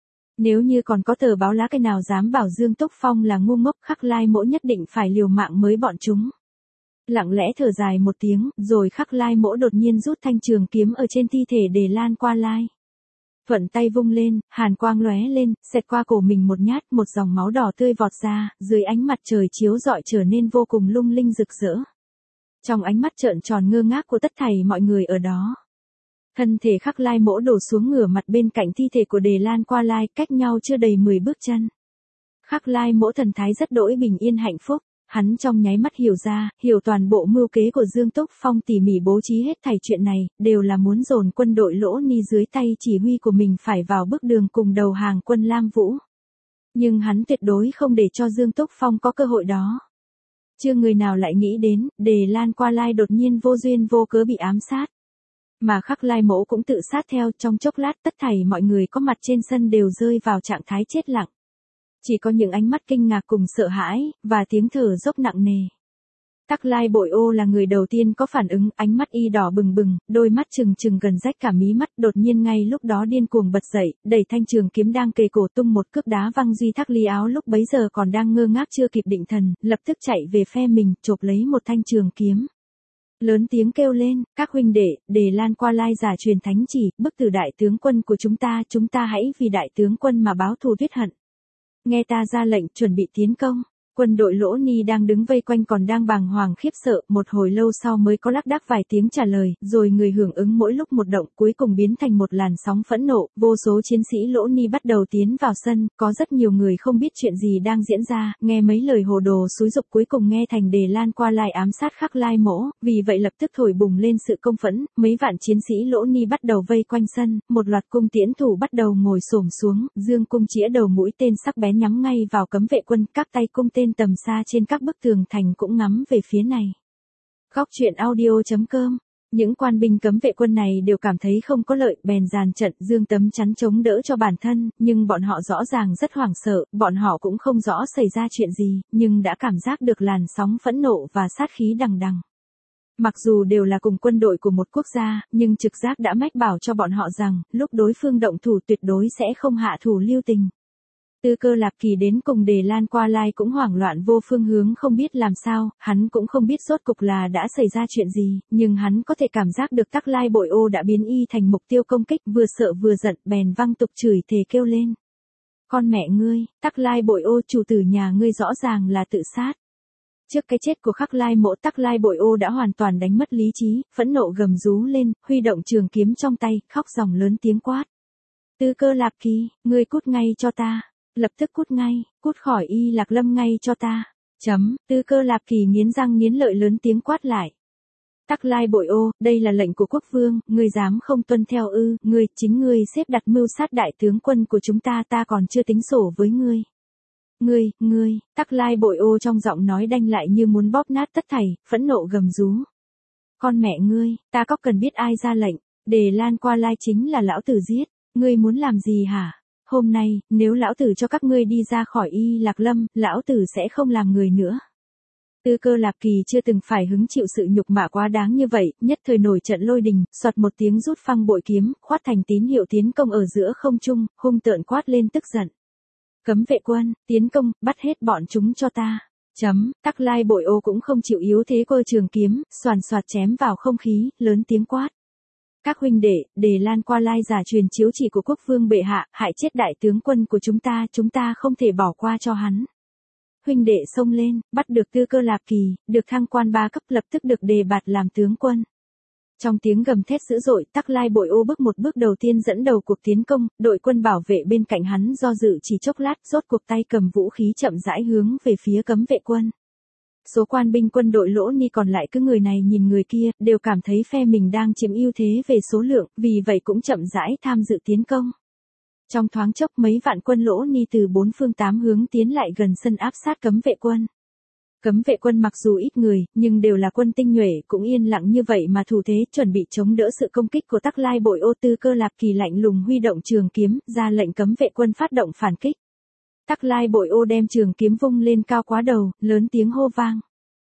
S1: Nếu như còn có tờ báo lá cây nào dám bảo Dương Túc Phong là ngu ngốc, Khắc Lai Mỗ nhất định phải liều mạng mới bọn chúng. Lặng lẽ thở dài một tiếng, rồi Khắc Lai Mỗ đột nhiên rút thanh trường kiếm ở trên thi thể Đề Lan Qua Lai. Thuận tay vung lên, hàn quang lóe lên, xẹt qua cổ mình một nhát, một dòng máu đỏ tươi vọt ra, dưới ánh mặt trời chiếu rọi trở nên vô cùng lung linh rực rỡ. Trong ánh mắt trợn tròn ngơ ngác của tất thảy mọi người ở đó, thân thể Khắc Lai Mỗ đổ xuống ngửa mặt bên cạnh thi thể của Đề Lan Qua Lai, cách nhau chưa đầy 10 bước chân. Khắc Lai Mỗ thần thái rất đỗi bình yên hạnh phúc. Hắn trong nháy mắt hiểu ra, hiểu toàn bộ mưu kế của Dương Túc Phong tỉ mỉ bố trí hết thảy chuyện này, đều là muốn dồn quân đội Lỗ Ni dưới tay chỉ huy của mình phải vào bước đường cùng đầu hàng quân Lam Vũ. Nhưng hắn tuyệt đối không để cho Dương Túc Phong có cơ hội đó. Chưa người nào lại nghĩ đến, Đề Lan Qua Lai đột nhiên vô duyên vô cớ bị ám sát. Mà Khắc Lai Mỗ cũng tự sát theo, trong chốc lát tất thảy mọi người có mặt trên sân đều rơi vào trạng thái chết lặng. Chỉ có những ánh mắt kinh ngạc cùng sợ hãi, và tiếng thở dốc nặng nề. Tắc Lai Bội Ô là người đầu tiên có phản ứng, ánh mắt y đỏ bừng bừng, đôi mắt trừng trừng gần rách cả mí mắt, đột nhiên ngay lúc đó điên cuồng bật dậy, đẩy thanh trường kiếm đang kề cổ tung một cước đá văng Duy Thác Ly áo lúc bấy giờ còn đang ngơ ngác chưa kịp định thần, lập tức chạy về phe mình, chộp lấy một thanh trường kiếm. Lớn tiếng kêu lên, các huynh đệ, Đề Lan Qua Lai giả truyền thánh chỉ, bức tử đại tướng quân của chúng ta hãy vì đại tướng quân mà báo thù tuyết hận. Nghe ta ra lệnh chuẩn bị tiến công. Quân đội Lỗ Ni đang đứng vây quanh còn đang bàng hoàng khiếp sợ, một hồi lâu sau mới có lác đác vài tiếng trả lời, rồi người hưởng ứng mỗi lúc một động, cuối cùng biến thành một làn sóng phẫn nộ, vô số chiến sĩ Lỗ Ni bắt đầu tiến vào sân, có rất nhiều người không biết chuyện gì đang diễn ra, nghe mấy lời hồ đồ xúi giục cuối cùng nghe thành Đề Lan Qua Lai ám sát Khắc Lai Mỗ, vì vậy lập tức thổi bùng lên sự công phẫn, mấy vạn chiến sĩ Lỗ Ni bắt đầu vây quanh sân, một loạt cung tiễn thủ bắt đầu ngồi xổm xuống, dương cung chĩa đầu mũi tên sắc bén nhắm ngay vào cấm vệ quân, các tay cung tên tầm xa trên các bức tường thành cũng ngắm về phía này. Góc truyện audio.com. Những quan binh cấm vệ quân này đều cảm thấy không có lợi, bèn dàn trận dương tấm chắn chống đỡ cho bản thân, nhưng bọn họ rõ ràng rất hoảng sợ, bọn họ cũng không rõ xảy ra chuyện gì, nhưng đã cảm giác được làn sóng phẫn nộ và sát khí đằng đằng. Mặc dù đều là cùng quân đội của một quốc gia, nhưng trực giác đã mách bảo cho bọn họ rằng, lúc đối phương động thủ tuyệt đối sẽ không hạ thủ lưu tình. Tư Cơ Lạp Kỳ đến cùng Đề Lan Qua Lai cũng hoảng loạn vô phương hướng không biết làm sao, hắn cũng không biết rốt cục là đã xảy ra chuyện gì, nhưng hắn có thể cảm giác được Tắc Lai Bội Ô đã biến y thành mục tiêu công kích, vừa sợ vừa giận, bèn văng tục chửi thề kêu lên. Con mẹ ngươi, Tắc Lai Bội Ô, chủ tử nhà ngươi rõ ràng là tự sát. Trước cái chết của Khắc Lai Mỗ, Tắc Lai Bội Ô đã hoàn toàn đánh mất lý trí, phẫn nộ gầm rú lên, huy động trường kiếm trong tay, khóc ròng lớn tiếng quát. Tư Cơ Lạp Kỳ, ngươi cút ngay cho ta. Lập tức cút ngay, cút khỏi Y Lạc Lâm ngay cho ta. Tư Cơ Lạp Kỳ nghiến răng nghiến lợi lớn tiếng quát lại. Tắc Lai Bội Ô, đây là lệnh của quốc vương, ngươi dám không tuân theo ư? Ngươi, chính ngươi xếp đặt mưu sát đại tướng quân của chúng ta còn chưa tính sổ với ngươi. Ngươi, Tắc Lai Bội Ô trong giọng nói đanh lại như muốn bóp nát tất thảy, phẫn nộ gầm rú. Con mẹ ngươi, ta có cần biết ai ra lệnh? Đề Lan Qua Lai chính là lão tử giết, ngươi muốn làm gì hả? Hôm nay, nếu lão tử cho các ngươi đi ra khỏi Y Lạc Lâm, lão tử sẽ không làm người nữa. Tư Cơ Lạp Kỳ chưa từng phải hứng chịu sự nhục mạ quá đáng như vậy, nhất thời nổi trận lôi đình, xoạt một tiếng rút phăng bội kiếm, khoát thành tín hiệu tiến công ở giữa không trung, hung tợn quát lên tức giận. Cấm vệ quân, tiến công, bắt hết bọn chúng cho ta. Tắc Lai Bội Ô cũng không chịu yếu thế, cơ trường kiếm, xoàn xoạt chém vào không khí, lớn tiếng quát. Các huynh đệ, Đề Lan Qua Lai giả truyền chiếu chỉ của quốc vương bệ hạ, hại chết đại tướng quân của chúng ta không thể bỏ qua cho hắn. Huynh đệ xông lên, bắt được Tư Cơ Lạp Kỳ, được thăng quan 3 cấp, lập tức được đề bạt làm tướng quân. Trong tiếng gầm thét dữ dội, Tắc Lai Bội Ô bước một bước đầu tiên dẫn đầu cuộc tiến công, đội quân bảo vệ bên cạnh hắn do dự chỉ chốc lát, rốt cuộc tay cầm vũ khí chậm rãi hướng về phía cấm vệ quân. Số quan binh quân đội Lỗ Ni còn lại cứ người này nhìn người kia, đều cảm thấy phe mình đang chiếm ưu thế về số lượng, vì vậy cũng chậm rãi tham dự tiến công. Trong thoáng chốc mấy vạn quân Lỗ Ni từ 4 phương 8 hướng tiến lại gần sân áp sát cấm vệ quân. Cấm vệ quân mặc dù ít người, nhưng đều là quân tinh nhuệ, cũng yên lặng như vậy mà thủ thế, chuẩn bị chống đỡ sự công kích của Tắc Lai Bội Ô. Tư Cơ Lạp Kỳ lạnh lùng huy động trường kiếm, ra lệnh cấm vệ quân phát động phản kích. Tắc Lai Bội Ô đem trường kiếm vung lên cao quá đầu, lớn tiếng hô vang.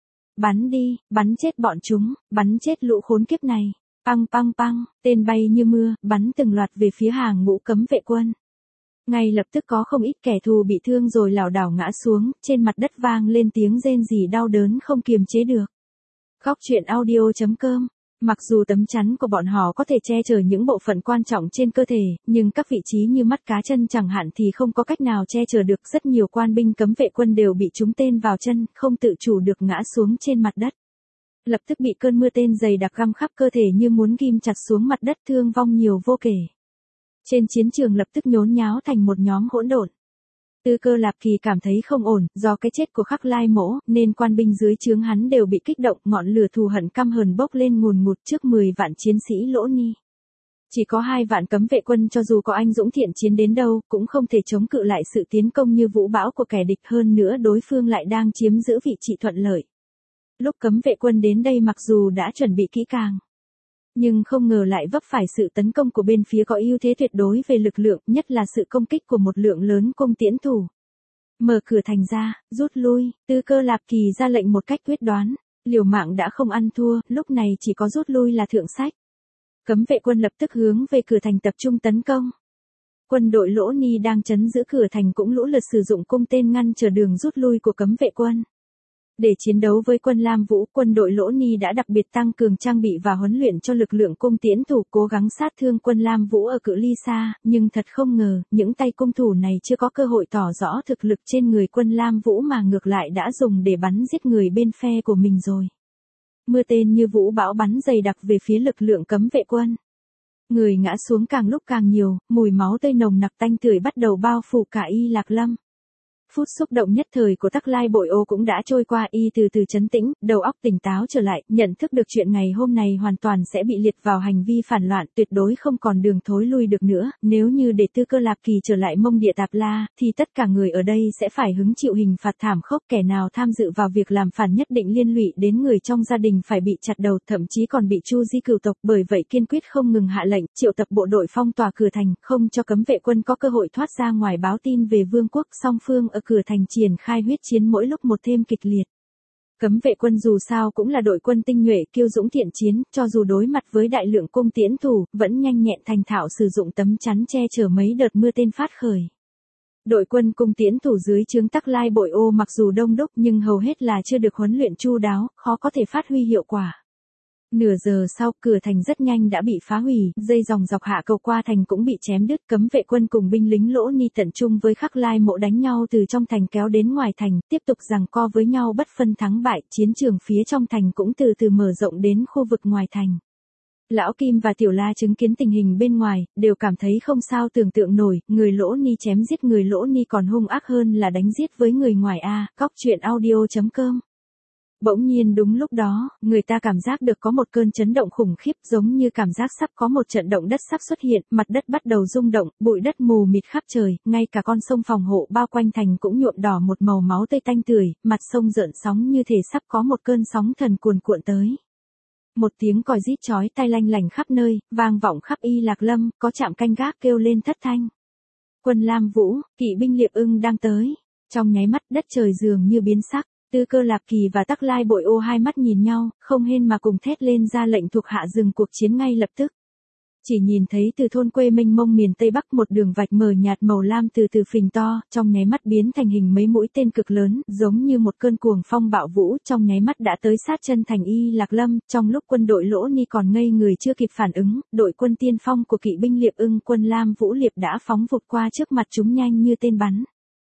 S1: Bắn đi, bắn chết bọn chúng, bắn chết lũ khốn kiếp này. Păng păng păng, tên bay như mưa, bắn từng loạt về phía hàng ngũ cấm vệ quân. Ngay lập tức có không ít kẻ thù bị thương rồi lảo đảo ngã xuống, trên mặt đất vang lên tiếng rên rỉ đau đớn không kiềm chế được. Góc truyện audio.com. Mặc dù tấm chắn của bọn họ có thể che chở những bộ phận quan trọng trên cơ thể, nhưng các vị trí như mắt cá chân chẳng hạn thì không có cách nào che chở được. Rất nhiều quan binh cấm vệ quân đều bị trúng tên vào chân, không tự chủ được ngã xuống trên mặt đất. Lập tức bị cơn mưa tên dày đặc găm khắp cơ thể như muốn ghim chặt xuống mặt đất, thương vong nhiều vô kể. Trên chiến trường lập tức nhốn nháo thành một nhóm hỗn độn. Tư Cơ Lạp Kỳ cảm thấy không ổn, do cái chết của Khắc Lai Mỗ, nên quan binh dưới trướng hắn đều bị kích động, ngọn lửa thù hận căm hờn bốc lên ngùn ngụt trước 10 vạn chiến sĩ Lỗ Ni. Chỉ có 2 vạn cấm vệ quân cho dù có anh dũng thiện chiến đến đâu, cũng không thể chống cự lại sự tiến công như vũ bão của kẻ địch, hơn nữa đối phương lại đang chiếm giữ vị trí thuận lợi. Lúc cấm vệ quân đến đây mặc dù đã chuẩn bị kỹ càng, nhưng không ngờ lại vấp phải sự tấn công của bên phía có ưu thế tuyệt đối về lực lượng, nhất là sự công kích của một lượng lớn cung tiễn thủ. Mở cửa thành ra, rút lui, Tư Cơ Lạp Kỳ ra lệnh một cách quyết đoán. Liều mạng đã không ăn thua, lúc này chỉ có rút lui là thượng sách. Cấm vệ quân lập tức hướng về cửa thành tập trung tấn công. Quân đội Lỗ Ni đang trấn giữ cửa thành cũng lũ lượt sử dụng cung tên ngăn trở đường rút lui của cấm vệ quân. Để chiến đấu với quân Lam Vũ, quân đội Lỗ Ni đã đặc biệt tăng cường trang bị và huấn luyện cho lực lượng cung tiễn thủ, cố gắng sát thương quân Lam Vũ ở cự ly xa, nhưng thật không ngờ, những tay cung thủ này chưa có cơ hội tỏ rõ thực lực trên người quân Lam Vũ mà ngược lại đã dùng để bắn giết người bên phe của mình rồi. Mưa tên như vũ bão bắn dày đặc về phía lực lượng cấm vệ quân. Người ngã xuống càng lúc càng nhiều, mùi máu tươi nồng nặc tanh tưởi bắt đầu bao phủ cả Y Lạc Lâm. Phút xúc động nhất thời của Tắc Lai Bội Ô cũng đã trôi qua, y từ từ trấn tĩnh, đầu óc tỉnh táo trở lại, nhận thức được chuyện ngày hôm nay hoàn toàn sẽ bị liệt vào hành vi phản loạn, tuyệt đối không còn đường thối lui được nữa, nếu như để Tư Cơ Lạp Kỳ trở lại Mông Địa Tạp La, thì tất cả người ở đây sẽ phải hứng chịu hình phạt thảm khốc, kẻ nào tham dự vào việc làm phản nhất định liên lụy đến người trong gia đình phải bị chặt đầu, thậm chí còn bị tru di cửu tộc, bởi vậy kiên quyết không ngừng hạ lệnh, triệu tập bộ đội phong tỏa cửa thành, không cho cấm vệ quân có cơ hội thoát ra ngoài báo tin về vương quốc. Song phương ở cửa thành triển khai huyết chiến mỗi lúc một thêm kịch liệt. Cấm vệ quân dù sao cũng là đội quân tinh nhuệ kiêu dũng thiện chiến, cho dù đối mặt với đại lượng cung tiễn thủ, vẫn nhanh nhẹn thành thạo sử dụng tấm chắn che chở mấy đợt mưa tên phát khởi. Đội quân cung tiễn thủ dưới trướng Tắc Lai Bội Ô mặc dù đông đúc nhưng hầu hết là chưa được huấn luyện chu đáo, khó có thể phát huy hiệu quả. Nửa giờ sau, cửa thành rất nhanh đã bị phá hủy, dây dòng dọc hạ cầu qua thành cũng bị chém đứt, cấm vệ quân cùng binh lính Lỗ Ni tận trung với Khắc Lai Mộ đánh nhau từ trong thành kéo đến ngoài thành, tiếp tục giằng co với nhau bất phân thắng bại, chiến trường phía trong thành cũng từ từ mở rộng đến khu vực ngoài thành. Lão Kim và Tiểu La chứng kiến tình hình bên ngoài, đều cảm thấy không sao tưởng tượng nổi, người Lỗ Ni chém giết người Lỗ Ni còn hung ác hơn là đánh giết với người ngoài a. Cóc.audio.com. Bỗng nhiên đúng lúc đó, người ta cảm giác được có một cơn chấn động khủng khiếp, giống như cảm giác sắp có một trận động đất sắp xuất hiện, mặt đất bắt đầu rung động, bụi đất mù mịt khắp trời, ngay cả con sông phòng hộ bao quanh thành cũng nhuộm đỏ một màu máu tươi tanh tưởi, mặt sông rợn sóng như thể sắp có một cơn sóng thần cuồn cuộn tới. Một tiếng còi rít chói tai lanh lảnh khắp nơi, vang vọng khắp Y Lạc Lâm, có trạm canh gác kêu lên thất thanh. Quân Lam Vũ, kỵ binh Liệp Ưng đang tới. Trong nháy mắt đất trời dường như biến sắc. Tư Cơ Lạp Kỳ và Tắc Lai Bội Ô hai mắt nhìn nhau, không hên mà cùng thét lên ra lệnh thuộc hạ dừng cuộc chiến ngay lập tức. Chỉ nhìn thấy từ thôn quê mênh mông miền Tây Bắc một đường vạch mờ nhạt màu lam từ từ phình to, trong nháy mắt biến thành hình mấy mũi tên cực lớn, giống như một cơn cuồng phong bạo vũ, trong nháy mắt đã tới sát chân thành Y Lạc Lâm. Trong lúc quân đội Lỗ Ni còn ngây người chưa kịp phản ứng, đội quân tiên phong của kỵ binh Liệp Ưng quân Lam Vũ Liệp đã phóng vụt qua trước mặt chúng nhanh như tên bắn.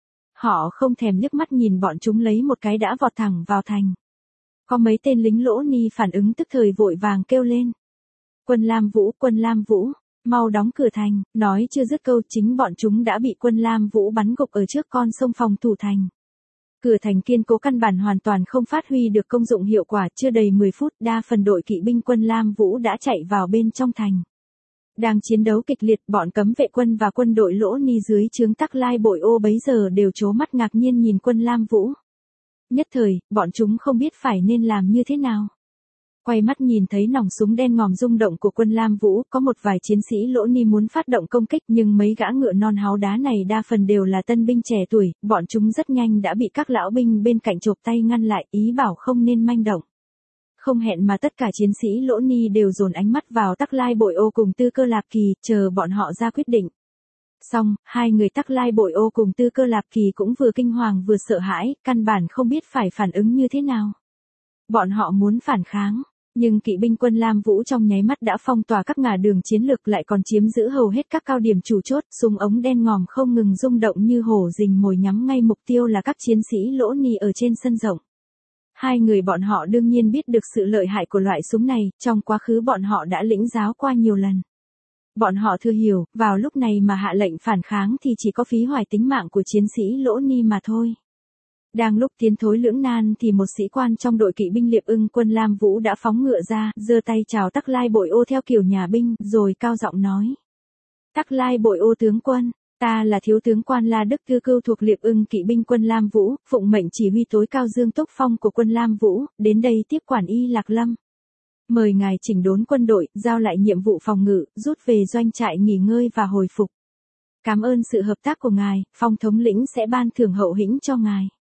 S1: Họ không thèm liếc mắt nhìn bọn chúng lấy một cái đã vọt thẳng vào thành. Có mấy tên lính Lỗ Ni phản ứng tức thời vội vàng kêu lên. Quân Lam Vũ, mau đóng cửa thành, nói chưa dứt câu chính bọn chúng đã bị quân Lam Vũ bắn gục ở trước con sông phòng thủ thành. Cửa thành kiên cố căn bản hoàn toàn không phát huy được công dụng hiệu quả, chưa đầy 10 phút đa phần đội kỵ binh quân Lam Vũ đã chạy vào bên trong thành. Đang chiến đấu kịch liệt, bọn cấm vệ quân và quân đội Lỗ Ni dưới trướng Tắc Lai Bội Ô bấy giờ đều trố mắt ngạc nhiên nhìn quân Lam Vũ. Nhất thời, bọn chúng không biết phải nên làm như thế nào. Quay mắt nhìn thấy nòng súng đen ngòm rung động của quân Lam Vũ, có một vài chiến sĩ Lỗ Ni muốn phát động công kích nhưng mấy gã ngựa non háo đá này đa phần đều là tân binh trẻ tuổi, bọn chúng rất nhanh đã bị các lão binh bên cạnh chộp tay ngăn lại, ý bảo không nên manh động. Không hẹn mà tất cả chiến sĩ Lỗ Ni đều dồn ánh mắt vào Tắc Lai Bội Ô cùng Tư Cơ Lạp Kỳ, chờ bọn họ ra quyết định. Xong, hai người Tắc Lai Bội Ô cùng Tư Cơ Lạp Kỳ cũng vừa kinh hoàng vừa sợ hãi, căn bản không biết phải phản ứng như thế nào. Bọn họ muốn phản kháng, nhưng kỵ binh quân Lam Vũ trong nháy mắt đã phong tỏa các ngả đường chiến lược, lại còn chiếm giữ hầu hết các cao điểm chủ chốt, súng ống đen ngòm không ngừng rung động như hổ rình mồi nhắm ngay mục tiêu là các chiến sĩ Lỗ Ni ở trên sân rộng. Hai người bọn họ đương nhiên biết được sự lợi hại của loại súng này, trong quá khứ bọn họ đã lĩnh giáo qua nhiều lần. Bọn họ thừa hiểu, vào lúc này mà hạ lệnh phản kháng thì chỉ có phí hoài tính mạng của chiến sĩ Lỗ Ni mà thôi. Đang lúc tiến thối lưỡng nan thì một sĩ quan trong đội kỵ binh Liệp Ưng quân Lam Vũ đã phóng ngựa ra, giơ tay chào Tắc Lai Bội Ô theo kiểu nhà binh, rồi cao giọng nói. Tắc Lai Bội Ô tướng quân, ta là thiếu tướng quan La Đức Tư Cưu thuộc Liệp Ưng kỵ binh quân Lam Vũ, phụng mệnh chỉ huy tối cao Dương Túc Phong của quân Lam Vũ, đến đây tiếp quản Y Lạc Lâm. Mời ngài chỉnh đốn quân đội, giao lại nhiệm vụ phòng ngự, rút về doanh trại nghỉ ngơi và hồi phục. Cảm ơn sự hợp tác của ngài, Phong thống lĩnh sẽ ban thưởng hậu hĩnh cho ngài.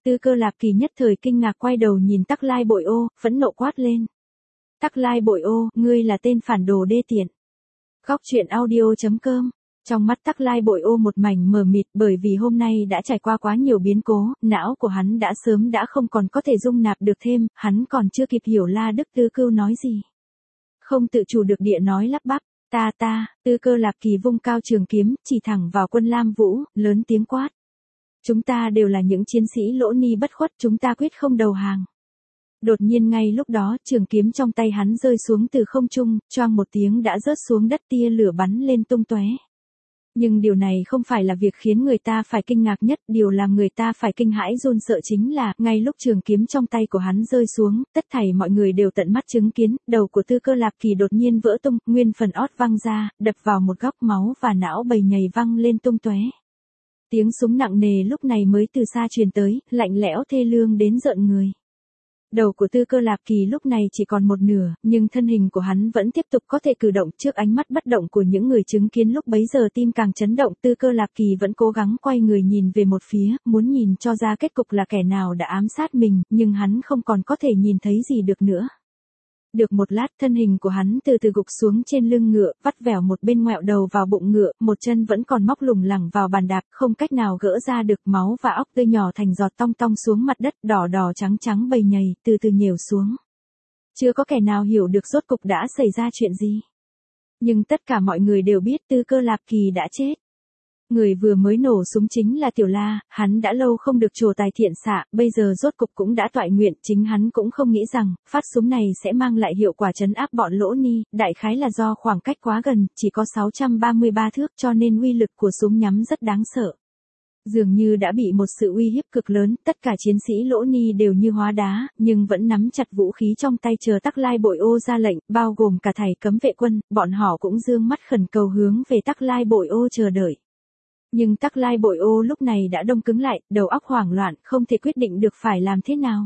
S1: Tư Cơ Lạp Kỳ nhất thời kinh ngạc quay đầu nhìn Tắc Lai Bội Ô, phẫn nộ quát lên. Tắc Lai Bội Ô, ngươi là tên phản đồ đê tiện. Góc truyện audio.com. Trong mắt Tắc Lai Bội Ô một mảnh mờ mịt, bởi vì hôm nay đã trải qua quá nhiều biến cố, não của hắn đã sớm đã không còn có thể dung nạp được thêm, hắn còn chưa kịp hiểu La Đức Tư Cưu nói gì. Không tự chủ được địa nói lắp bắp, ta, Tư Cơ Lạp Kỳ vung cao trường kiếm, chỉ thẳng vào Quân Lam Vũ, lớn tiếng quát. Chúng ta đều là những chiến sĩ lỗ ni bất khuất, chúng ta quyết không đầu hàng. Đột nhiên ngay lúc đó, trường kiếm trong tay hắn rơi xuống từ không trung, choang một tiếng đã rớt xuống đất, tia lửa bắn lên tung tóe. Nhưng điều này không phải là việc khiến người ta phải kinh ngạc nhất, điều làm người ta phải kinh hãi run sợ chính là, ngay lúc trường kiếm trong tay của hắn rơi xuống, tất thảy mọi người đều tận mắt chứng kiến, đầu của Tư Cơ Lạp Kỳ đột nhiên vỡ tung, nguyên phần ót văng ra, đập vào một góc, máu và não bầy nhầy văng lên tung tóe. Tiếng súng nặng nề lúc này mới từ xa truyền tới, lạnh lẽo thê lương đến rợn người. Đầu của Tư Cơ Lạp Kỳ lúc này chỉ còn một nửa, nhưng thân hình của hắn vẫn tiếp tục có thể cử động. Trước ánh mắt bất động của những người chứng kiến lúc bấy giờ tim càng chấn động. Tư Cơ Lạp Kỳ vẫn cố gắng quay người nhìn về một phía, muốn nhìn cho ra kết cục là kẻ nào đã ám sát mình, nhưng hắn không còn có thể nhìn thấy gì được nữa. Được một lát, thân hình của hắn từ từ gục xuống trên lưng ngựa, vắt vẻo một bên ngoẹo đầu vào bụng ngựa, một chân vẫn còn móc lủng lẳng vào bàn đạp, không cách nào gỡ ra được, máu và óc tươi nhỏ thành giọt tong tong xuống mặt đất, đỏ đỏ trắng trắng bầy nhầy, từ từ nhều xuống. Chưa có kẻ nào hiểu được rốt cục đã xảy ra chuyện gì. Nhưng tất cả mọi người đều biết Tư Cơ Lạp Kỳ đã chết. Người vừa mới nổ súng chính là Tiểu La, hắn đã lâu không được trổ tài thiện xạ, bây giờ rốt cục cũng đã toại nguyện, chính hắn cũng không nghĩ rằng, phát súng này sẽ mang lại hiệu quả trấn áp bọn lỗ ni, đại khái là do khoảng cách quá gần, chỉ có 633 thước cho nên uy lực của súng nhắm rất đáng sợ. Dường như đã bị một sự uy hiếp cực lớn, tất cả chiến sĩ lỗ ni đều như hóa đá, nhưng vẫn nắm chặt vũ khí trong tay chờ Tắc Lai Bội Ô ra lệnh, bao gồm cả thầy cấm vệ quân, bọn họ cũng dương mắt khẩn cầu hướng về Tắc Lai Bội Ô chờ đợi. Nhưng Tắc Lai Bội Ô lúc này đã đông cứng lại, đầu óc hoảng loạn, không thể quyết định được phải làm thế nào.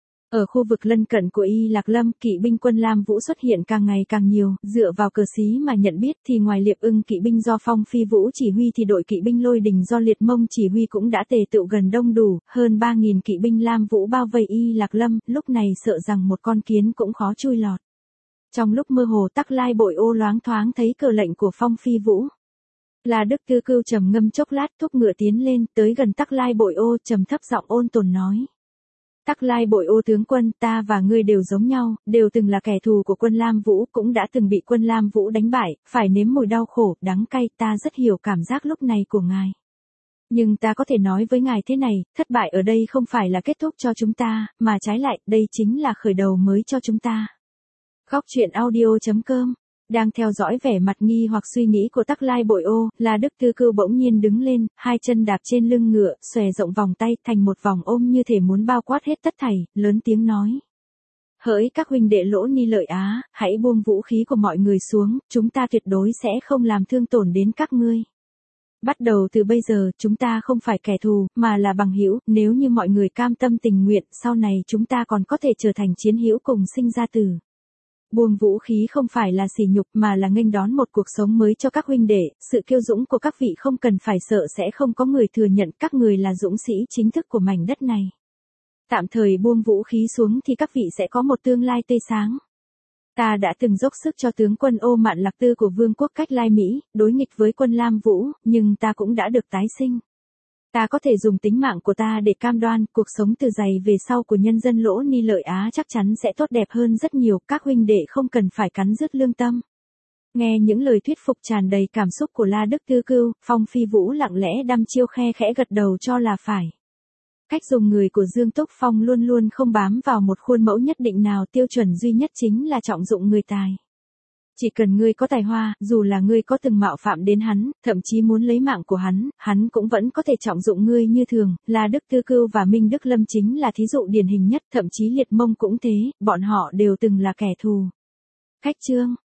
S1: Ở khu vực lân cận của Y Lạc Lâm, kỵ binh Quân Lam Vũ xuất hiện càng ngày càng nhiều, dựa vào cờ xí mà nhận biết thì ngoài Liệp Ưng kỵ binh do Phong Phi Vũ chỉ huy thì đội kỵ binh Lôi Đình do Liệt Mông chỉ huy cũng đã tề tựu gần đông đủ, hơn 3.000 kỵ binh Lam Vũ bao vây Y Lạc Lâm, lúc này sợ rằng một con kiến cũng khó chui lọt. Trong lúc mơ hồ Tắc Lai Bội Ô loáng thoáng thấy cờ lệnh của Phong Phi Vũ. La Đức Tư Cưu trầm ngâm chốc lát, thúc ngựa tiến lên, tới gần Tắc Lai Bội Ô, trầm thấp giọng ôn tồn nói. Tắc Lai Bội Ô tướng quân, ta và ngươi đều giống nhau, đều từng là kẻ thù của Quân Lam Vũ, cũng đã từng bị Quân Lam Vũ đánh bại, phải nếm mùi đau khổ, đắng cay, ta rất hiểu cảm giác lúc này của ngài. Nhưng ta có thể nói với ngài thế này, thất bại ở đây không phải là kết thúc cho chúng ta, mà trái lại, đây chính là khởi đầu mới cho chúng ta. Góc truyện audio.com. Đang theo dõi vẻ mặt nghi hoặc suy nghĩ của Tắc Lai Bội Ô, La Đức Tư Cưu bỗng nhiên đứng lên, hai chân đạp trên lưng ngựa, xòe rộng vòng tay thành một vòng ôm như thể muốn bao quát hết tất thảy, lớn tiếng nói. Hỡi các huynh đệ lỗ ni lợi Á, hãy buông vũ khí của mọi người xuống, chúng ta tuyệt đối sẽ không làm thương tổn đến các ngươi. Bắt đầu từ bây giờ, chúng ta không phải kẻ thù, mà là bằng hữu, nếu như mọi người cam tâm tình nguyện, sau này chúng ta còn có thể trở thành chiến hữu cùng sinh ra tử. Buông vũ khí không phải là sỉ nhục mà là nghênh đón một cuộc sống mới cho các huynh đệ, sự kiêu dũng của các vị không cần phải sợ sẽ không có người thừa nhận các người là dũng sĩ chính thức của mảnh đất này. Tạm thời buông vũ khí xuống thì các vị sẽ có một tương lai tươi sáng. Ta đã từng dốc sức cho tướng quân Ô Mạn Lạc Tư của Vương quốc Cách Lai Mỹ, đối nghịch với Quân Lam Vũ, nhưng ta cũng đã được tái sinh. Ta có thể dùng tính mạng của ta để cam đoan cuộc sống từ giày về sau của nhân dân lỗ ni lợi Á chắc chắn sẽ tốt đẹp hơn rất nhiều, các huynh đệ không cần phải cắn rứt lương tâm. Nghe những lời thuyết phục tràn đầy cảm xúc của La Đức Tư Cưu, Phong Phi Vũ lặng lẽ đăm chiêu khe khẽ gật đầu cho là phải. Cách dùng người của Dương Túc Phong luôn luôn không bám vào một khuôn mẫu nhất định nào, tiêu chuẩn duy nhất chính là trọng dụng người tài. Chỉ cần ngươi có tài hoa, dù là ngươi có từng mạo phạm đến hắn, thậm chí muốn lấy mạng của hắn cũng vẫn có thể trọng dụng ngươi như thường. La Đức Tư Cưu và Minh Đức Lâm chính là thí dụ điển hình nhất, thậm chí Liệt Mông cũng thế, bọn họ đều từng là kẻ thù. Khách chương.